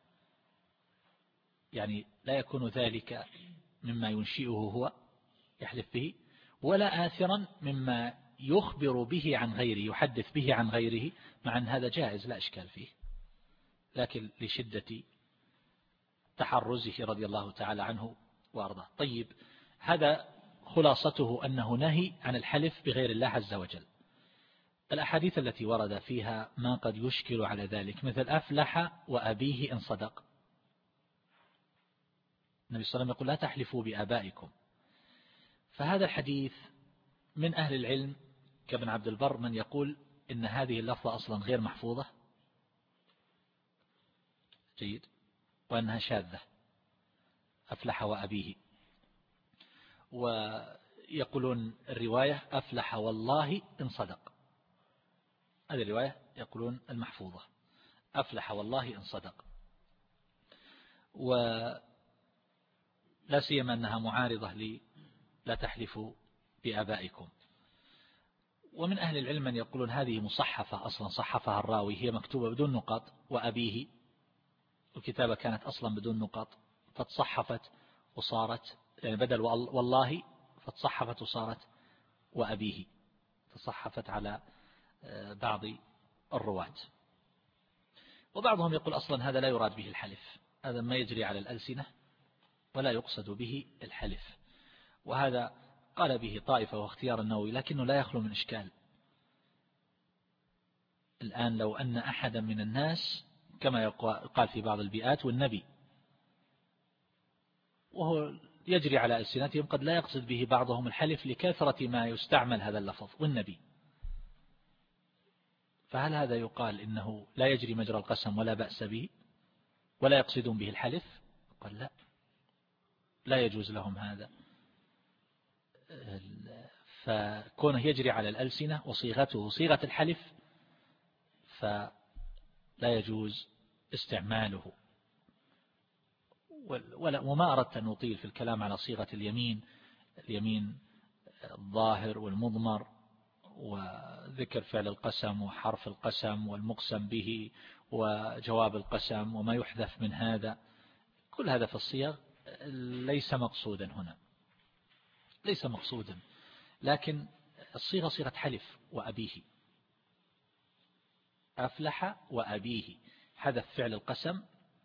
يعني لا يكون ذلك مما ينشئه هو يحلف به، ولا آثرا مما يخبر به عن غيره يحدث به عن غيره، مع أن هذا جائز لا إشكال فيه، لكن لشدة تحرزه رضي الله تعالى عنه وأرضاه. طيب، هذا خلاصته أنه نهي عن الحلف بغير الله عز وجل. الأحاديث التي ورد فيها ما قد يشكل على ذلك، مثل أفلح وأبيه إن صدق. النبي صلى الله عليه وسلم يقول لا تحلفوا بآبائكم، فهذا الحديث من أهل العلم كابن عبد البر من يقول إن هذه اللفظة أصلا غير محفوظة، جيد، وأنها شاذة، أفلح وأبيه. ويقولون الرواية أفلح والله إن صدق، هذه الرواية يقولون المحفوظة أفلح والله إن صدق، ولا سيما أنها معارضة لي لا تحلفوا بآبائكم. ومن أهل العلم من يقولون هذه مصحفة أصلا، صحفها الراوي، هي مكتوبة بدون نقاط، وأبيه الكتابة كانت أصلا بدون نقاط فتصحفت وصارت، يعني بدل والله فتصحفت وصارت وأبيه، تصحفت على بعض الرواة. وبعضهم يقول أصلا هذا لا يراد به الحلف، هذا ما يجري على الألسنة ولا يقصد به الحلف. وهذا قال به طائفة واختيار النووي، لكنه لا يخلو من إشكال. الآن لو أن أحدا من الناس كما يقال في بعض البيئات والنبي، وهو يجري على ألسنتهم، قد لا يقصد به بعضهم الحلف لكثرة ما يستعمل هذا اللفظ والنبي، فهل هذا يقال إنه لا يجري مجرى القسم ولا بأس به ولا يقصدون به الحلف؟ قال لا، لا يجوز لهم هذا. فكونه يجري على الألسنة وصيغته صيغة الحلف فلا يجوز استعماله. وما أردت أن أطيل في الكلام على صيغة اليمين، اليمين الظاهر والمضمر وذكر فعل القسم وحرف القسم والمقسم به وجواب القسم وما يحذف من هذا، كل هذا في الصيغ ليس مقصودا هنا، ليس مقصودا، لكن الصيغة صيغة حلف وأبيه، أفلح وأبيه، حذف فعل القسم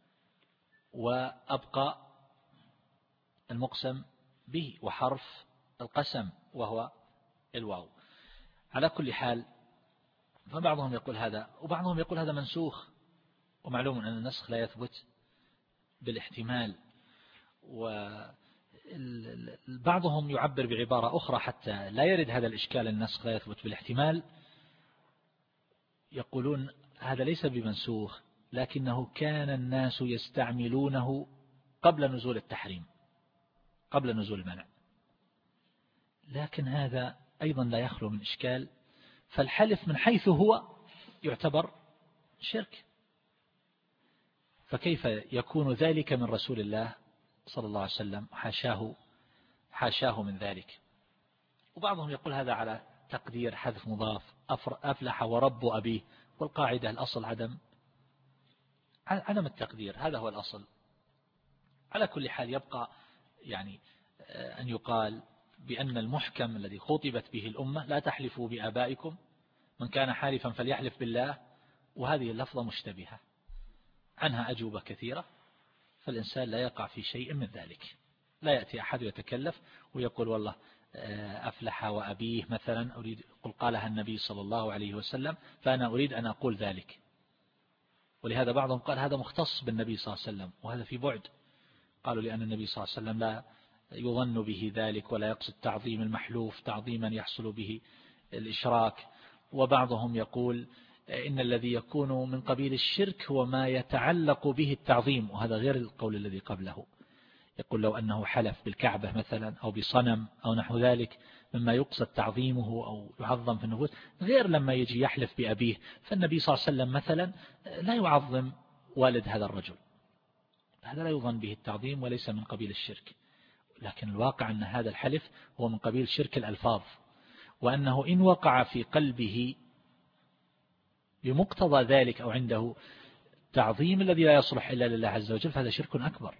وأبقى المقسم به وحرف القسم وهو الواو. على كل حال، فبعضهم يقول هذا وبعضهم يقول هذا منسوخ، ومعلوم أن النسخ لا يثبت بالاحتمال. وبعضهم يعبر بعبارة أخرى حتى لا يرد هذا الإشكال النسخ لا يثبت بالاحتمال، يقولون هذا ليس بمنسوخ، لكنه كان الناس يستعملونه قبل نزول التحريم، قبل نزول المنع، لكن هذا أيضا لا يخلو من إشكال. فالحلف من حيث هو يعتبر شرك، فكيف يكون ذلك من رسول الله صلى الله عليه وسلم؟ حاشاه حاشاه من ذلك. وبعضهم يقول هذا على تقدير حذف مضاف، أفلح ورب أبيه، والقاعدة الأصل عدم عدم التقدير، هذا هو الأصل. على كل حال يبقى يعني أن يقال بأن المحكم الذي خطبت به الأمة لا تحلفوا بآبائكم، من كان حالفا فليحلف بالله، وهذه اللفظة مشتبهة عنها أجوبة كثيرة، فالإنسان لا يقع في شيء من ذلك. لا يأتي أحد يتكلف ويقول والله أفلح وأبيه مثلا أريد قل قالها النبي صلى الله عليه وسلم فأنا أريد أن أقول ذلك. ولهذا بعضهم قال هذا مختص بالنبي صلى الله عليه وسلم، وهذا في بعد. قالوا لأن النبي صلى الله عليه وسلم لا يظن به ذلك ولا يقصد تعظيم المحلوف تعظيما يحصل به الإشراك. وبعضهم يقول إن الذي يكون من قبيل الشرك هو ما يتعلق به التعظيم، وهذا غير القول الذي قبله. يقول لو أنه حلف بالكعبة مثلا أو بصنم أو نحو ذلك مما يقصد تعظيمه أو يعظم في النفوس، غير لما يجي يحلف بأبيه. فالنبي صلى الله عليه وسلم مثلا لا يعظم والد هذا الرجل، هذا لا يظن به التعظيم وليس من قبيل الشرك. لكن الواقع أن هذا الحلف هو من قبيل شرك الألفاظ، وأنه إن وقع في قلبه بمقتضى ذلك أو عنده تعظيم الذي لا يصلح إلا لله عز وجل فهذا شرك أكبر.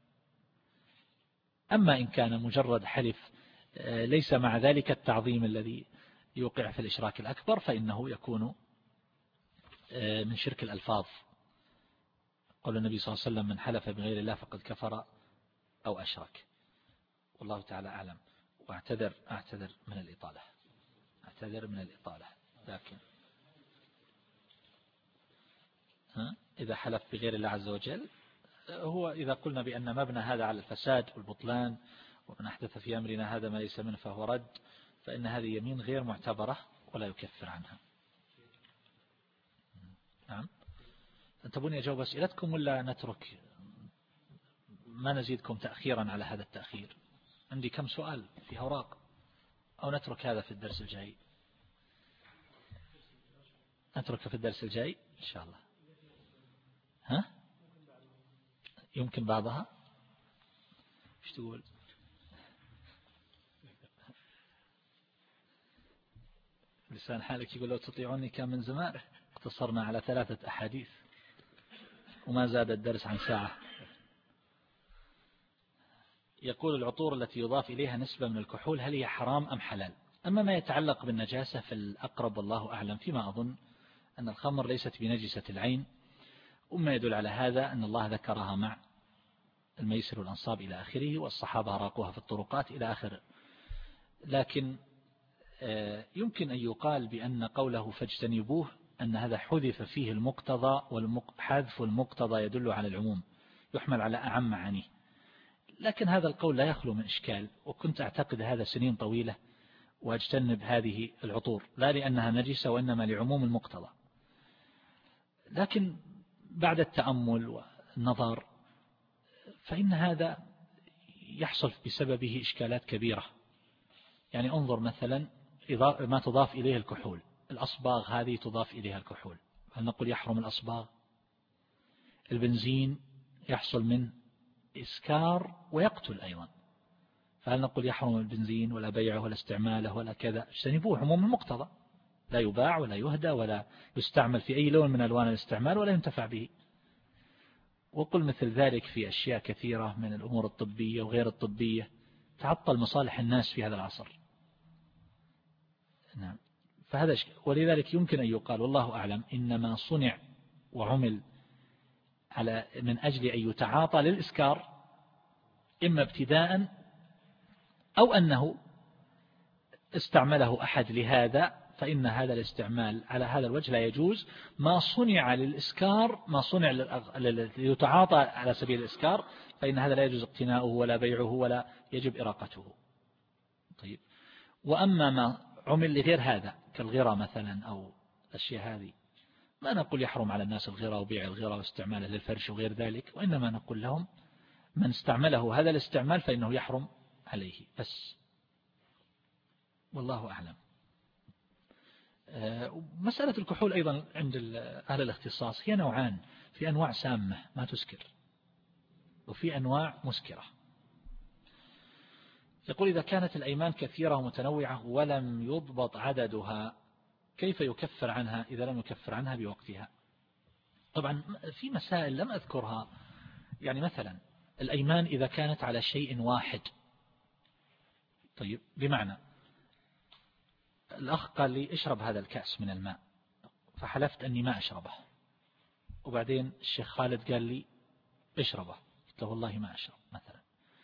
أما إن كان مجرد حلف ليس مع ذلك التعظيم الذي يوقع في الإشراك الأكبر فإنه يكون من شرك الألفاظ. قال النبي صلى الله عليه وسلم من حلف بغير الله فقد كفر أو أشرك. والله تعالى أعلم. وأعتذر أعتذر من الإطالة أعتذر من الإطالة لكن ها إذا حلف بغير الله عز وجل هو إذا قلنا بأن مبنى هذا على الفساد والبطلان ومن أحدث في أمرنا هذا ما ليس منه فهو رد، فإن هذه يمين غير معتبرة ولا يكفر عنها. نعم. تبوني أجاوب أسئلتكم ولا نترك ما نزيدكم تأخيرا على هذا التأخير؟ عندي كم سؤال في أوراق، أو نترك هذا في الدرس الجاي؟ نترك في الدرس الجاي إن شاء الله. ها؟ يمكن بعضها؟ ايش تقول؟ لسان حالك يقول لو تطيعوني كان من زمان اقتصرنا على ثلاثة أحاديث وما زاد الدرس عن ساعة. يقول العطور التي يضاف إليها نسبة من الكحول هل هي حرام أم حلال؟ أما ما يتعلق بالنجاسة فالأقرب والله أعلم فيما أظن أن الخمر ليست بنجسة العين، وما يدل على هذا أن الله ذكرها مع الميسر والأنصاب إلى آخره، والصحابة راقوها في الطرقات إلى آخر. لكن يمكن أن يقال بأن قوله فاجتنبوه أن هذا حذف فيه المقتضى، والحذف المقتضى يدل على العموم، يحمل على أعم معانيه. لكن هذا القول لا يخلو من إشكال، وكنت أعتقد هذا سنين طويلة واجتنب هذه العطور، لا لأنها نجسة وإنما لعموم المقتضى. لكن بعد التأمل والنظر فإن هذا يحصل بسببه إشكالات كبيرة. يعني انظر مثلا ما تضاف إليه الكحول، الأصباغ هذه تضاف إليها الكحول، هل نقول يحرم الأصباغ؟ البنزين يحصل من إسكار ويقتل أيضا، فهل نقول يحرم البنزين ولا بيعه ولا استعماله ولا كذا؟ اجتنبوه عموم المقتضى، لا يباع ولا يهدى ولا يستعمل في أي لون من ألوان الاستعمال ولا ينتفع به. وقل مثل ذلك في أشياء كثيرة من الأمور الطبية وغير الطبية، تعطل مصالح الناس في هذا العصر. نعم، فهذا ولذلك يمكن أن يقال والله أعلم إنما صنع وعمل على من أجل أن يتعاطى للإسكار، إما ابتداء أو أنه استعمله أحد لهذا، فإن هذا الاستعمال على هذا الوجه لا يجوز. ما صنع للإسكار، ما صنع ليتعاطى على سبيل الإسكار، فإن هذا لا يجوز اقتناؤه ولا بيعه ولا يجب إراقته. طيب، وأما ما عمل لغير هذا كالغرة مثلا أو الأشياء هذه، ما نقول يحرم على الناس الغرة وبيع الغرة واستعماله للفرش وغير ذلك، وإنما نقول لهم من استعمله هذا الاستعمال فإنه يحرم عليه بس، والله أعلم. مسألة الكحول أيضا عند أهل الاختصاص هي نوعان، في أنواع سامة ما تسكر وفي أنواع مسكرة. يقول إذا كانت الأيمان كثيرة ومتنوعة ولم يضبط عددها كيف يكفر عنها إذا لم يكفر عنها بوقتها؟ طبعا في مسائل لم أذكرها، يعني مثلا الأيمان إذا كانت على شيء واحد، طيب بمعنى الأخ قال لي اشرب هذا الكأس من الماء، فحلفت أني ما أشربه، وبعدين الشيخ خالد قال لي اشربه، قلت له والله ما أشرب مثلا،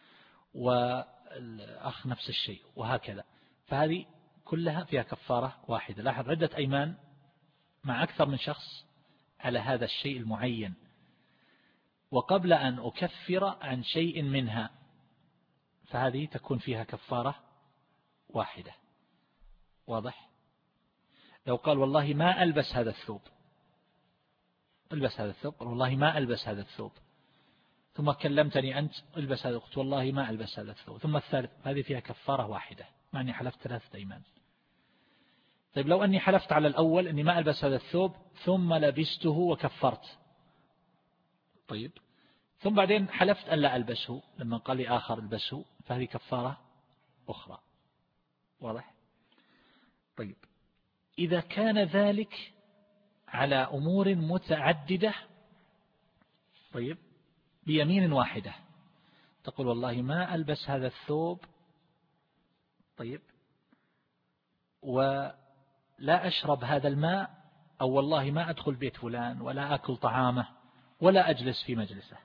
والأخ نفس الشيء وهكذا، فهذه كلها فيها كفارة واحدة. لاحظ عدة أيمان مع أكثر من شخص على هذا الشيء المعين، وقبل أن أكفر عن شيء منها فهذه تكون فيها كفارة واحدة. واضح؟ لو قال والله ما ألبس هذا الثوب، ألبس هذا الثوب، والله ما ألبس هذا الثوب، ثم كلمتني أنت ألبس هذا، قلت والله ما ألبس هذا الثوب، ثم الثالث، هذه فيها كفارة واحدة مع أني حلفت ثلاثة أيمان. طيب لو أني حلفت على الأول أني ما ألبس هذا الثوب ثم لبسته وكفرت، طيب ثم بعدين حلفت أن لا ألبسه لما قال لي آخر ألبسه، فهذه كفارة أخرى. واضح؟ طيب إذا كان ذلك على أمور متعددة، طيب بيمين واحدة، تقول والله ما ألبس هذا الثوب، طيب ولا أشرب هذا الماء، أو والله ما أدخل بيت فلان ولا أكل طعامه ولا أجلس في مجلسه،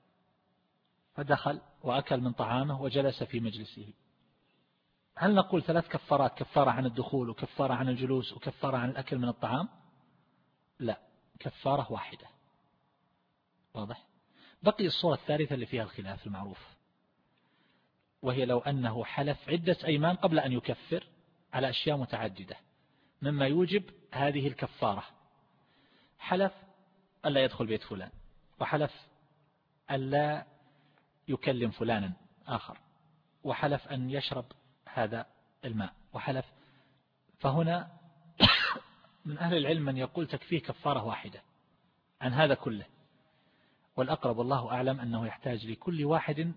فدخل وأكل من طعامه وجلس في مجلسه، هل نقول ثلاث كفارات، كفارة عن الدخول وكفارة عن الجلوس وكفارة عن الأكل من الطعام؟ لا، كفارة واحدة. واضح؟ بقي الصورة الثالثة اللي فيها الخلاف المعروف، وهي لو أنه حلف عدة أيمان قبل أن يكفر على أشياء متعددة مما يوجب هذه الكفارة. حلف ألا يدخل بيت فلان، وحلف ألا يكلم فلانا آخر، وحلف أن يشرب هذا الماء، وحلف، فهنا من أهل العلم من يقول تكفيه كفارة واحدة عن هذا كله، والأقرب والله أعلم أنه يحتاج لكل واحد،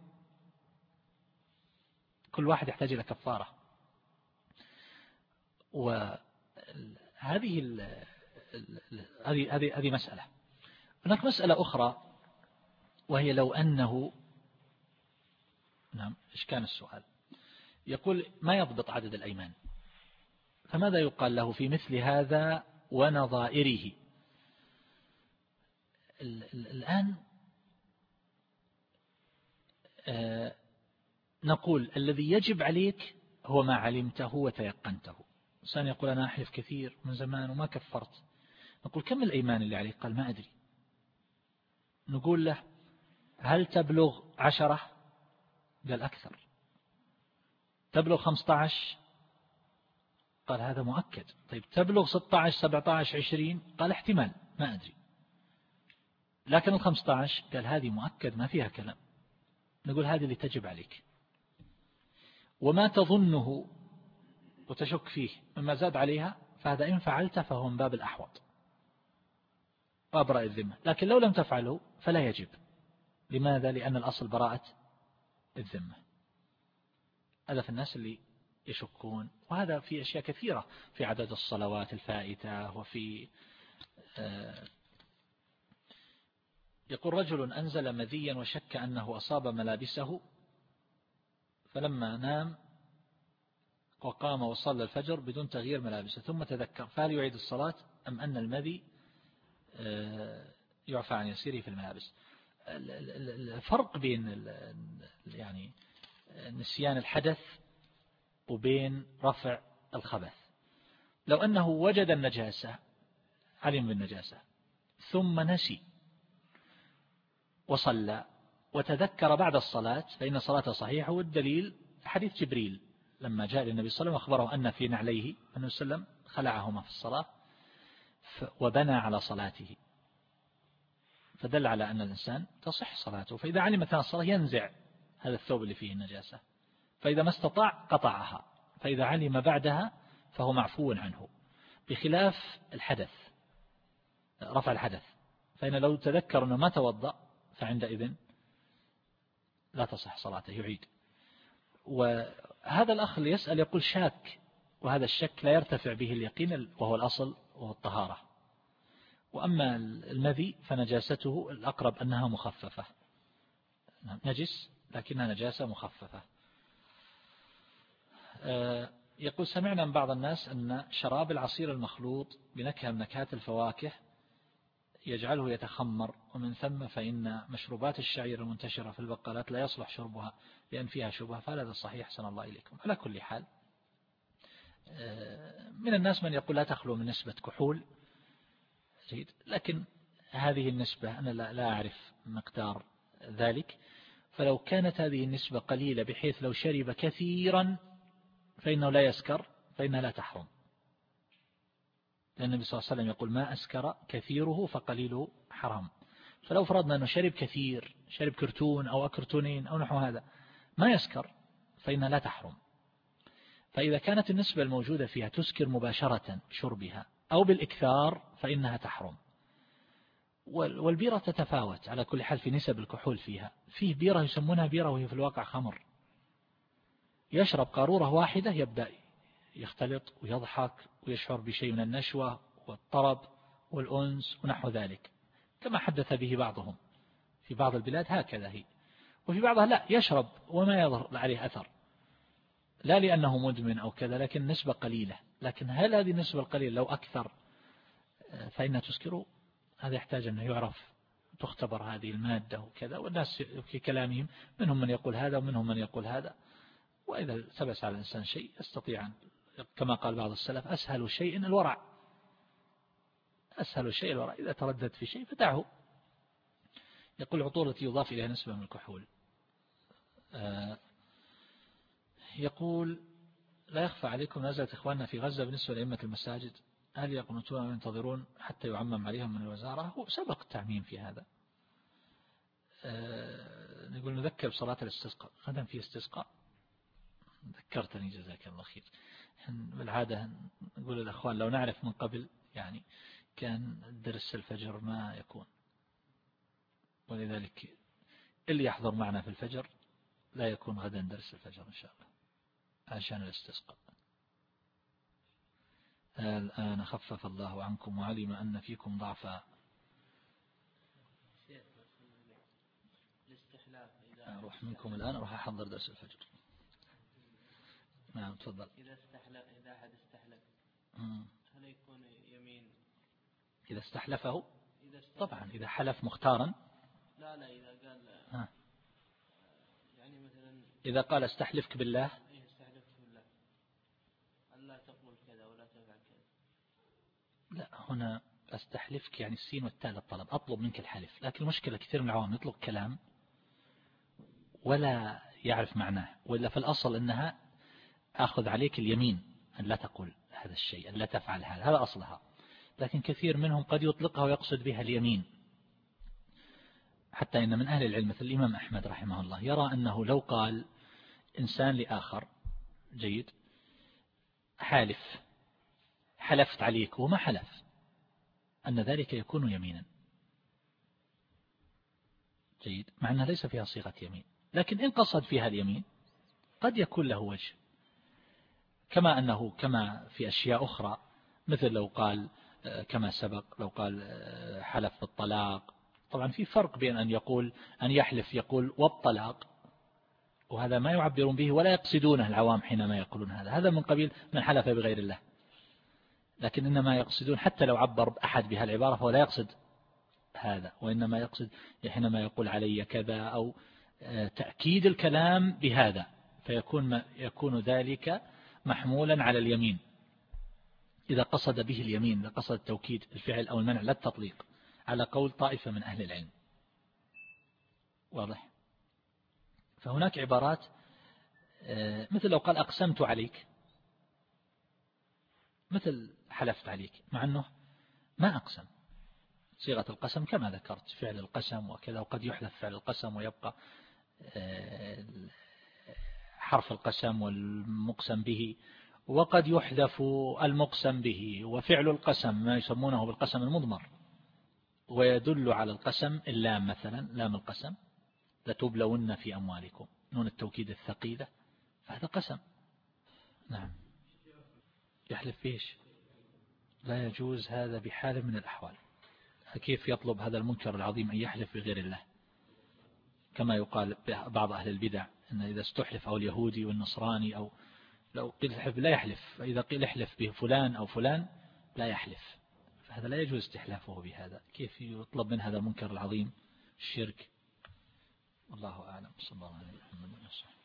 كل واحد يحتاج إلى كفارة. وهذه هذه هذه هذه مسألة. هناك مسألة أخرى، وهي لو أنه، نعم إيش كان السؤال؟ يقول ما يضبط عدد الأيمان، فماذا يقال له في مثل هذا ونظائره؟ الآن آه نقول الذي يجب عليك هو ما علمته وتيقنته. إنسان يقول أنا أحلف كثير من زمان وما كفرت، نقول كم الأيمان اللي عليك؟ قال ما أدري. نقول له هل تبلغ عشرة؟ قال أكثر. تبلغ خمسة عشر؟ قال هذا مؤكد. طيب تبلغ ستة عشر سبعة عشر عشرين؟ قال احتمال ما أدري. لكن الخمسة عشر قال هذه مؤكد ما فيها كلام. نقول هذه اللي تجب عليك، وما تظنه وتشك فيه مما زاد عليها فهذا إن فعلت فهو من باب الأحوط وأبرأ الذمة، لكن لو لم تفعله فلا يجب. لماذا؟ لأن الأصل براءة الذمة. هذا في الناس اللي يشكون، وهذا في أشياء كثيرة في عدد الصلوات الفائتة. وفي آه يقول رجل أنزل مذيا وشك أنه أصاب ملابسه، فلما نام وقام وصلى الفجر بدون تغيير ملابسه ثم تذكر، فهل يعيد الصلاة أم أن المذي يعفى عن يسيره في الملابس؟ الفرق بين يعني نسيان الحدث وبين رفع الخبث. لو أنه وجد النجاسة، علم بالنجاسة ثم نسي وصلى وتذكر بعد الصلاة فإن صلاته صحيحة، والدليل حديث جبريل لما جاء للنبي صلى الله عليه وسلم أخبره أن في نعليه النبي صلى الله عليه وسلم خلعهما في الصلاة وبنى على صلاته، فدل على أن الإنسان تصح صلاته. فإذا علم مثلا الصلاة ينزع هذا الثوب اللي فيه النجاسة، فإذا ما استطاع قطعها، فإذا علم بعدها فهو معفو عنه، بخلاف الحدث رفع الحدث، فإن لو تذكر أنه ما توضأ فعندئذ لا تصح صلاته، يعيد. وهذا الأخ اللي يسأل يقول شاك، وهذا الشك لا يرتفع به اليقين وهو الأصل وهو الطهارة. وأما المذي فنجاسته الأقرب أنها مخففة، نجس لكنها نجاسة مخففة. يقول سمعنا من بعض الناس أن شراب العصير المخلوط بنكهة من نكهات الفواكه يجعله يتخمر، ومن ثم فإن مشروبات الشعير المنتشرة في البقالات لا يصلح شربها لأن فيها شبهة، فهذا صحيح سن الله إليكم. على كل حال من الناس من يقول لا تخلو من نسبة كحول جيد، لكن هذه النسبة أنا لا أعرف مقدار ذلك، فلو كانت هذه النسبة قليلة بحيث لو شرب كثيرا فإنه لا يسكر فإنها لا تحرم، لأن النبي صلى الله عليه وسلم يقول ما أسكر كثيره فقليله حرام. فلو فرضنا أنه شرب كثير، شرب كرتون أو أكرتونين أو نحو هذا ما يسكر فإنها لا تحرم. فإذا كانت النسبة الموجودة فيها تسكر مباشرة شربها أو بالإكثار فإنها تحرم. والبيرة تتفاوت على كل حال في نسب الكحول فيها. فيه بيرة يسمونها بيرة وهي في الواقع خمر، يشرب قارورة واحدة يبدأ يختلط ويضحك ويشعر بشيء من النشوة والطرب والأنس ونحو ذلك، كما حدث به بعضهم في بعض البلاد هكذا هي. وفي بعضها لا، يشرب وما يظهر عليه أثر، لا لأنه مدمن أو كذا، لكن نسبة قليلة. لكن هل هذه النسبة القليلة لو أكثر فإنها تسكر؟ هذا يحتاج أنه يعرف، تختبر هذه المادة وكذا. والناس في كلامهم منهم من يقول هذا ومنهم من يقول هذا. وإذا ثبت على الإنسان شيء يستطيع، كما قال بعض السلف أسهل شيء الورع، أسهل شيء الورع، إذا تردد في شيء فتعه. يقول عطورة يضاف إليها نسبة من الكحول. يقول لا يخفى عليكم نزلت إخواننا في غزة بالنسبة لأئمة المساجد، هل يقنطون وينتظرون حتى يعمم عليهم من الوزارة؟ هو سبق التعميم في هذا. نقول نذكر بصلاة الاستسقاء، غدا في استسقاء، ذكرتني جزاك الله خير. بالعادة نقول للأخوان لو نعرف من قبل يعني كان درس الفجر ما يكون، ولذلك اللي يحضر معنا في الفجر لا يكون غدا درس الفجر إن شاء الله عشان الاستسقاء. الآن خفف الله عنكم وعلم أن فيكم ضعفا. أروح منكم الآن أروح أحضر درس الفجر. نعم تفضل. إذا استحلف، إذا أحد استحلف هل يكون يمين؟ إذا استحلفه إذا استحلف. طبعا إذا حلف مختارا. لا لا إذا قال ها. مثلا إذا قال استحلفك بالله يستحلف بالله ألا تقول كذا ولا تفعل كذا. لا، هنا استحلفك يعني السين والتاء للطلب، أطلب منك الحلف. لكن المشكلة كثير من العوام يطلق كلام ولا يعرف معناه، وإلا في الأصل أنها أخذ عليك اليمين أن لا تقول هذا الشيء، أن لا تفعل هذا، هذا أصلها. لكن كثير منهم قد يطلقها ويقصد بها اليمين، حتى إن من أهل العلم مثل الإمام أحمد رحمه الله يرى أنه لو قال إنسان لآخر جيد حالف، حلفت عليك وما حلف، أن ذلك يكون يمينا جيد، مع أنها ليس فيها صيغة يمين، لكن إن قصد فيها اليمين قد يكون له وجه. كما أنه كما في أشياء أخرى، مثل لو قال كما سبق، لو قال حلف بالطلاق، طبعا في فرق بين أن يقول أن يحلف يقول والطلاق، وهذا ما يعبرون به ولا يقصدونه العوام حينما يقولون هذا، هذا من قبيل من حلف بغير الله. لكن إنما يقصدون حتى لو عبر أحد بها العبارة فهو لا يقصد هذا، وإنما يقصد حينما يقول علي كذا أو تأكيد الكلام بهذا، فيكون يكون ذلك محمولا على اليمين إذا قصد به اليمين، إذا قصد توكيد الفعل أو المنع لا التطليق، على قول طائفة من أهل العلم. واضح؟ فهناك عبارات مثل لو قال أقسمت عليك، مثل حلفت عليك، مع أنه ما أقسم، صيغة القسم كما ذكرت فعل القسم وكذا، وقد يحذف فعل القسم ويبقى حرف القسم والمقسم به، وقد يحذف المقسم به وفعل القسم ما يسمونه بالقسم المضمر، ويدل على القسم اللام، مثلا لام القسم لتبلون في أموالكم، نون التوكيد الثقيلة، فهذا قسم. نعم. يحلف فيش؟ لا يجوز هذا بحال من الأحوال. كيف يطلب هذا المنكر العظيم أن يحلف بغير الله؟ كما يقال بعض أهل البدع أن إذا استحلف أو اليهودي والنصراني أو لو قيل احلف لا يحلف، فإذا قيل احلف به فلان أو فلان لا يحلف، فهذا لا يجوز استحلافه بهذا. كيف يطلب من هذا المنكر العظيم الشرك؟ والله أعلم. صلى الله عليه وسلم.